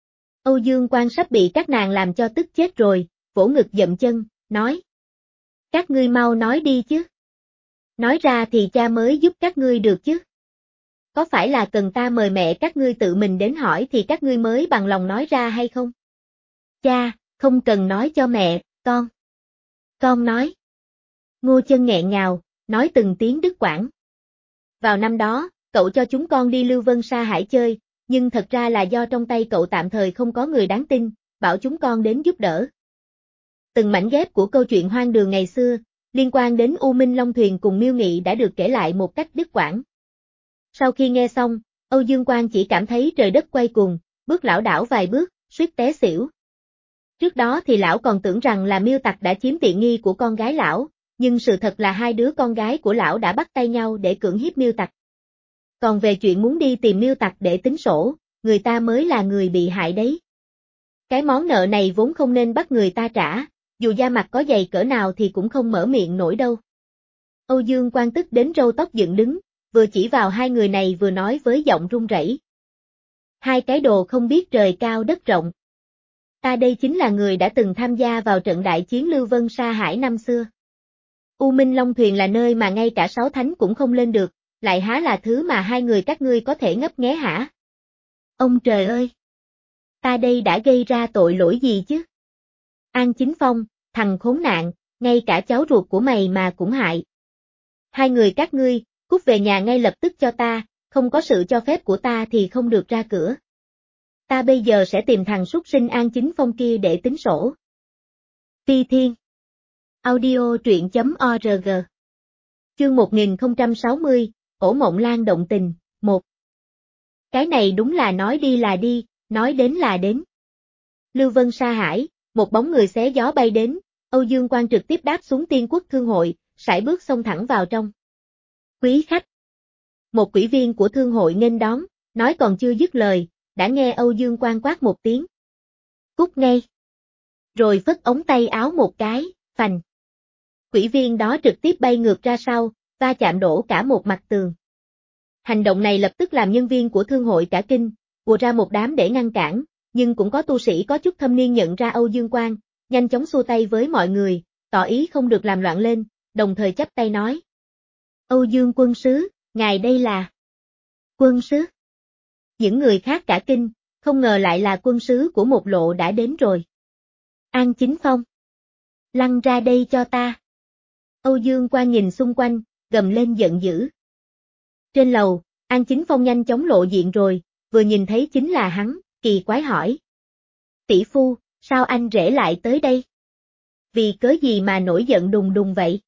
Âu Dương Quang sắp bị các nàng làm cho tức chết rồi, vỗ ngực dậm chân, nói. Các ngươi mau nói đi chứ. Nói ra thì cha mới giúp các ngươi được chứ. Có phải là cần ta mời mẹ các ngươi tự mình đến hỏi thì các ngươi mới bằng lòng nói ra hay không? Cha, không cần nói cho mẹ, con. Con nói. Ngô Chân nghẹn ngào, nói từng tiếng đứt quãng. Vào năm đó, cậu cho chúng con đi Lưu Vân Sa Hải chơi, nhưng thật ra là do trong tay cậu tạm thời không có người đáng tin, bảo chúng con đến giúp đỡ. Từng mảnh ghép của câu chuyện hoang đường ngày xưa, liên quan đến U Minh Long Thuyền cùng Miêu Nghị đã được kể lại một cách đứt quãng. Sau khi nghe xong, Âu Dương Quang chỉ cảm thấy trời đất quay cuồng, bước lảo đảo vài bước, suýt té xỉu. Trước đó thì lão còn tưởng rằng là Miêu Tặc đã chiếm tiện nghi của con gái lão, nhưng sự thật là hai đứa con gái của lão đã bắt tay nhau để cưỡng hiếp Miêu Tặc. Còn về chuyện muốn đi tìm Miêu Tặc để tính sổ, người ta mới là người bị hại đấy. Cái món nợ này vốn không nên bắt người ta trả, dù da mặt có dày cỡ nào thì cũng không mở miệng nổi đâu. Âu Dương Quang tức đến râu tóc dựng đứng, vừa chỉ vào hai người này vừa nói với giọng run rẩy. Hai cái đồ không biết trời cao đất rộng. Ta đây chính là người đã từng tham gia vào trận đại chiến Lưu Vân Sa Hải năm xưa. U Minh Long Thuyền là nơi mà ngay cả sáu thánh cũng không lên được, lại há là thứ mà hai người các ngươi có thể ngấp nghé hả? Ông trời ơi! Ta đây đã gây ra tội lỗi gì chứ? An Chính Phong, thằng khốn nạn, ngay cả cháu ruột của mày mà cũng hại. Hai người các ngươi, cút về nhà ngay lập tức cho ta, không có sự cho phép của ta thì không được ra cửa. Ta bây giờ sẽ tìm thằng súc sinh An Chính Phong kia để tính sổ. Phi Thiên Audio truyện chấm org Chương một nghìn không trăm sáu mươi, Ổ Mộng Lan động tình, một. Cái này đúng là nói đi là đi, nói đến là đến. Lưu Vân Sa Hải, một bóng người xé gió bay đến, Âu Dương Quang trực tiếp đáp xuống Tiên Quốc Thương hội, sải bước xông thẳng vào trong. Quý khách. Một quỹ viên của thương hội nghênh đón, nói còn chưa dứt lời, đã nghe Âu Dương Quang quát một tiếng. Cút ngay. Rồi phất ống tay áo một cái, phành. Quỹ viên đó trực tiếp bay ngược ra sau, va chạm đổ cả một mặt tường. Hành động này lập tức làm nhân viên của thương hội cả kinh, ùa ra một đám để ngăn cản, nhưng cũng có tu sĩ có chút thâm niên nhận ra Âu Dương Quang, nhanh chóng xua tay với mọi người, tỏ ý không được làm loạn lên, đồng thời chắp tay nói. Âu Dương quân sứ, ngài đây là... Quân sứ? Những người khác cả kinh, không ngờ lại là quân sứ của một lộ đã đến rồi. An Chính Phong. Lăn ra đây cho ta. Âu Dương Quang nhìn xung quanh, gầm lên giận dữ. Trên lầu, An Chính Phong nhanh chóng lộ diện rồi, vừa nhìn thấy chính là hắn, kỳ quái hỏi. Tỷ phu, sao anh rể lại tới đây? Vì cớ gì mà nổi giận đùng đùng vậy?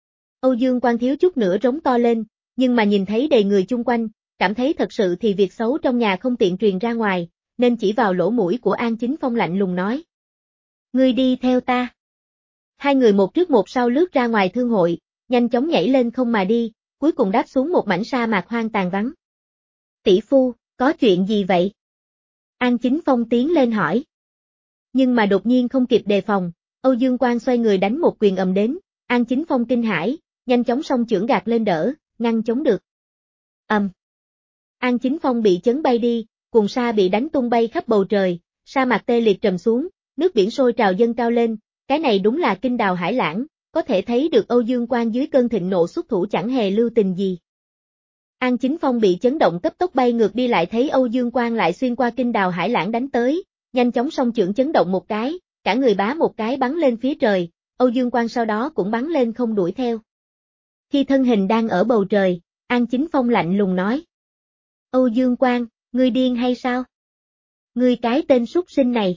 Âu Dương Quang thiếu chút nữa rống to lên, nhưng mà nhìn thấy đầy người chung quanh, cảm thấy thật sự thì việc xấu trong nhà không tiện truyền ra ngoài, nên chỉ vào lỗ mũi của An Chính Phong lạnh lùng nói. Ngươi đi theo ta. Hai người một trước một sau lướt ra ngoài thương hội, nhanh chóng nhảy lên không mà đi, cuối cùng đáp xuống một mảnh sa mạc hoang tàn vắng. Tỷ phu, có chuyện gì vậy? An Chính Phong tiến lên hỏi. Nhưng mà đột nhiên không kịp đề phòng, Âu Dương Quang xoay người đánh một quyền ầm đến, An Chính Phong kinh hãi, nhanh chóng song chưởng gạt lên đỡ, ngăn chống được. Ầm. An Chính Phong bị chấn bay đi, cuồng sa bị đánh tung bay khắp bầu trời, sa mạc tê liệt trầm xuống, nước biển sôi trào dâng cao lên, cái này đúng là kinh đào hải lãng, có thể thấy được Âu Dương Quang dưới cơn thịnh nộ xuất thủ chẳng hề lưu tình gì. An Chính Phong bị chấn động cấp tốc bay ngược đi, lại thấy Âu Dương Quang lại xuyên qua kinh đào hải lãng đánh tới, nhanh chóng song chưởng chấn động một cái, cả người bá một cái bắn lên phía trời, Âu Dương Quang sau đó cũng bắn lên không đuổi theo. Khi thân hình đang ở bầu trời, An Chính Phong lạnh lùng nói: Âu Dương Quang, ngươi điên hay sao? Ngươi cái tên súc sinh này.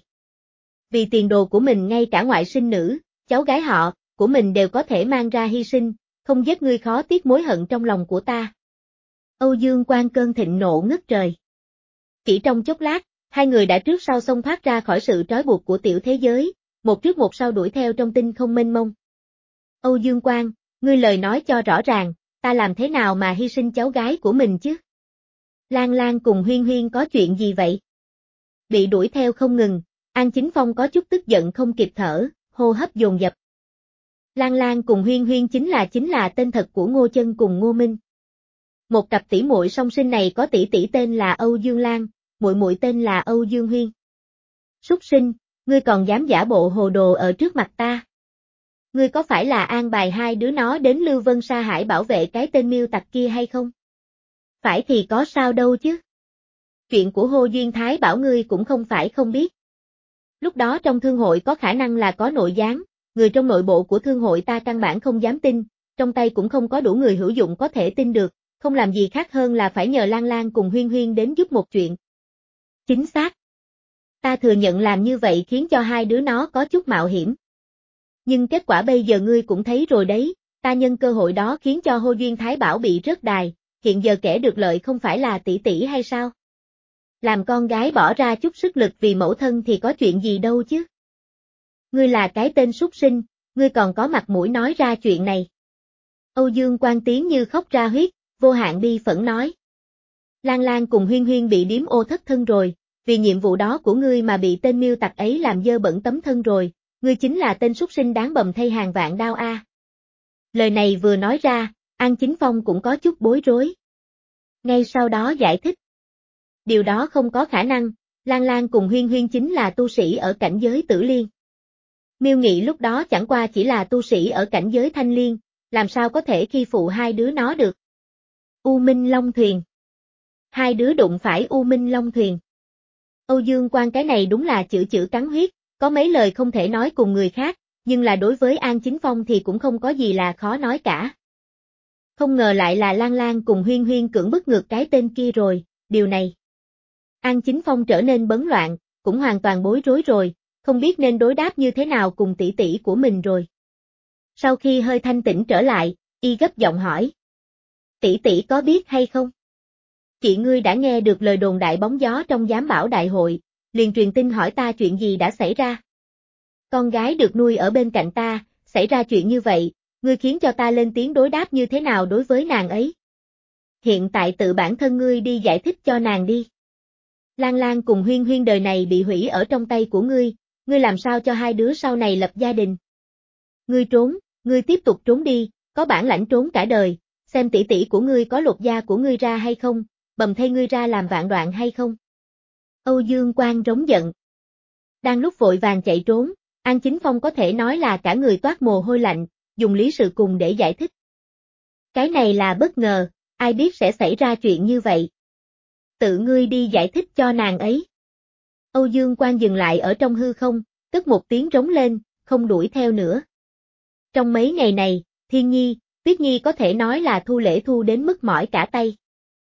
Vì tiền đồ của mình ngay cả ngoại sinh nữ, cháu gái họ, của mình đều có thể mang ra hy sinh, không giết ngươi khó tiếc mối hận trong lòng của ta. Âu Dương Quang cơn thịnh nộ ngất trời. Chỉ trong chốc lát, hai người đã trước sau xông thoát ra khỏi sự trói buộc của tiểu thế giới, một trước một sau đuổi theo trong tinh không mênh mông. Âu Dương Quang, ngươi lời nói cho rõ ràng, ta làm thế nào mà hy sinh cháu gái của mình chứ? Lan Lan cùng Huyên Huyên có chuyện gì vậy? Bị đuổi theo không ngừng, An Chính Phong có chút tức giận không kịp thở, hô hấp dồn dập. Lan Lan cùng Huyên Huyên chính là chính là tên thật của Ngô Chân cùng Ngô Minh. Một cặp tỷ muội song sinh này có tỷ tỷ tên là Âu Dương Lan, muội muội tên là Âu Dương Huyên. Súc sinh, ngươi còn dám giả bộ hồ đồ ở trước mặt ta? Ngươi có phải là an bài hai đứa nó đến Lưu Vân Sa Hải bảo vệ cái tên miêu tặc kia hay không? Phải thì có sao đâu chứ? Chuyện của Hồ Duyên Thái bảo ngươi cũng không phải không biết. Lúc đó trong thương hội có khả năng là có nội gián, người trong nội bộ của thương hội ta căn bản không dám tin, trong tay cũng không có đủ người hữu dụng có thể tin được, không làm gì khác hơn là phải nhờ Lan Lan cùng Huyên Huyên đến giúp một chuyện. Chính xác. Ta thừa nhận làm như vậy khiến cho hai đứa nó có chút mạo hiểm. Nhưng kết quả bây giờ ngươi cũng thấy rồi đấy, ta nhân cơ hội đó khiến cho Hồ Duyên Thái Bảo bị rớt đài, hiện giờ kẻ được lợi không phải là tỷ tỷ hay sao? Làm con gái bỏ ra chút sức lực vì mẫu thân thì có chuyện gì đâu chứ? Ngươi là cái tên súc sinh, ngươi còn có mặt mũi nói ra chuyện này. Âu Dương Quang tiếng như khóc ra huyết, vô hạn bi phẫn nói. Lan Lan cùng Huyên Huyên bị điếm ô thất thân rồi, vì nhiệm vụ đó của ngươi mà bị tên miêu tặc ấy làm dơ bẩn tấm thân rồi, ngươi chính là tên súc sinh đáng bầm thay hàng vạn đao a. À. Lời này vừa nói ra, An Chính Phong cũng có chút bối rối. Ngay sau đó giải thích. Điều đó không có khả năng, Lan Lan cùng Huyên Huyên chính là tu sĩ ở cảnh giới Tử Liên. Miêu Nghị lúc đó chẳng qua chỉ là tu sĩ ở cảnh giới Thanh Liên, làm sao có thể khi phụ hai đứa nó được. U Minh Long Thuyền. Hai đứa đụng phải U Minh Long Thuyền. Âu Dương Quang cái này đúng là chữ chữ cắn huyết, có mấy lời không thể nói cùng người khác, nhưng là đối với An Chính Phong thì cũng không có gì là khó nói cả. Không ngờ lại là Lan Lan cùng Huyên Huyên cưỡng bức ngược cái tên kia rồi, điều này. An Chính Phong trở nên bấn loạn, cũng hoàn toàn bối rối rồi, không biết nên đối đáp như thế nào cùng tỷ tỷ của mình rồi. Sau khi hơi thanh tĩnh trở lại, y gấp giọng hỏi. Tỷ tỷ có biết hay không? Chị ngươi đã nghe được lời đồn đại bóng gió trong giám bảo đại hội, liền truyền tin hỏi ta chuyện gì đã xảy ra. Con gái được nuôi ở bên cạnh ta, xảy ra chuyện như vậy, ngươi khiến cho ta lên tiếng đối đáp như thế nào đối với nàng ấy? Hiện tại tự bản thân ngươi đi giải thích cho nàng đi. Lan Lan cùng Huyên Huyên đời này bị hủy ở trong tay của ngươi, ngươi làm sao cho hai đứa sau này lập gia đình? Ngươi trốn, ngươi tiếp tục trốn đi, có bản lãnh trốn cả đời, xem tỷ tỷ của ngươi có lột da của ngươi ra hay không, bầm thay ngươi ra làm vạn đoạn hay không? Âu Dương Quang rống giận. Đang lúc vội vàng chạy trốn, An Chính Phong có thể nói là cả người toát mồ hôi lạnh, dùng lý sự cùng để giải thích. Cái này là bất ngờ, ai biết sẽ xảy ra chuyện như vậy. Tự ngươi đi giải thích cho nàng ấy. Âu Dương Quang dừng lại ở trong hư không, tức một tiếng rống lên, không đuổi theo nữa. Trong mấy ngày này, Thiên Nhi, Tuyết Nhi có thể nói là thu lễ thu đến mức mỏi cả tay.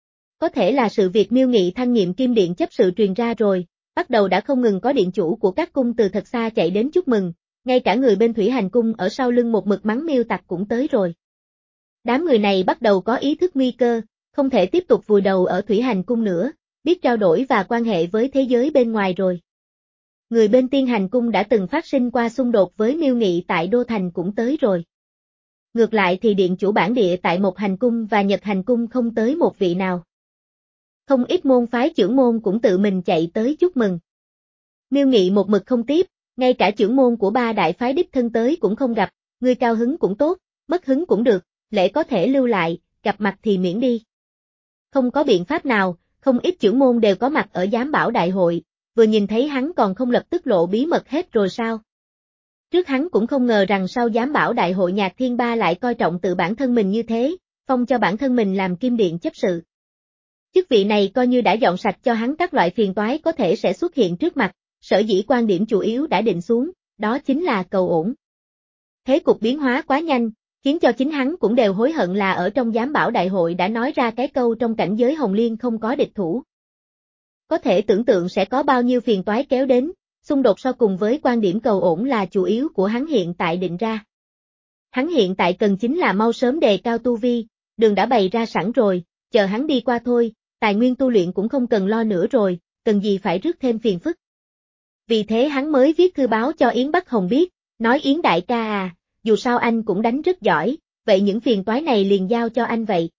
Có thể là sự việc Miêu Nghị thăng nhiệm Kim Điện chấp sự truyền ra rồi, bắt đầu đã không ngừng có điện chủ của các cung từ thật xa chạy đến chúc mừng, ngay cả người bên Thủy Hành Cung ở sau lưng một mực mắng miêu tặc cũng tới rồi. Đám người này bắt đầu có ý thức nguy cơ, không thể tiếp tục vùi đầu ở Thủy Hành Cung nữa, biết trao đổi và quan hệ với thế giới bên ngoài rồi. Người bên Tiên Hành Cung đã từng phát sinh qua xung đột với Miêu Nghị tại Đô Thành cũng tới rồi. Ngược lại thì điện chủ bản địa tại Một Hành Cung và Nhật Hành Cung không tới một vị nào. Không ít môn phái trưởng môn cũng tự mình chạy tới chúc mừng. Miêu Nghị một mực không tiếp, ngay cả trưởng môn của ba đại phái đích thân tới cũng không gặp, người cao hứng cũng tốt, mất hứng cũng được, lễ có thể lưu lại, gặp mặt thì miễn đi. Không có biện pháp nào, không ít trưởng môn đều có mặt ở giám bảo đại hội, vừa nhìn thấy hắn còn không lập tức lộ bí mật hết rồi sao? Trước hắn cũng không ngờ rằng sau giám bảo đại hội Nhạc Thiên Ba lại coi trọng tự bản thân mình như thế, phong cho bản thân mình làm kim điện chấp sự. Chức vị này coi như đã dọn sạch cho hắn các loại phiền toái có thể sẽ xuất hiện trước mặt, sở dĩ quan điểm chủ yếu đã định xuống, đó chính là cầu ổn. Thế cục biến hóa quá nhanh, khiến cho chính hắn cũng đều hối hận là ở trong giám bảo đại hội đã nói ra cái câu trong cảnh giới Hồng Liên không có địch thủ. Có thể tưởng tượng sẽ có bao nhiêu phiền toái kéo đến, xung đột so cùng với quan điểm cầu ổn là chủ yếu của hắn hiện tại định ra. Hắn hiện tại cần chính là mau sớm đề cao tu vi, đường đã bày ra sẵn rồi, chờ hắn đi qua thôi, tài nguyên tu luyện cũng không cần lo nữa rồi, cần gì phải rước thêm phiền phức. Vì thế hắn mới viết thư báo cho Yến Bắc Hồng biết, nói Yến đại ca à, dù sao anh cũng đánh rất giỏi, vậy những phiền toái này liền giao cho anh vậy.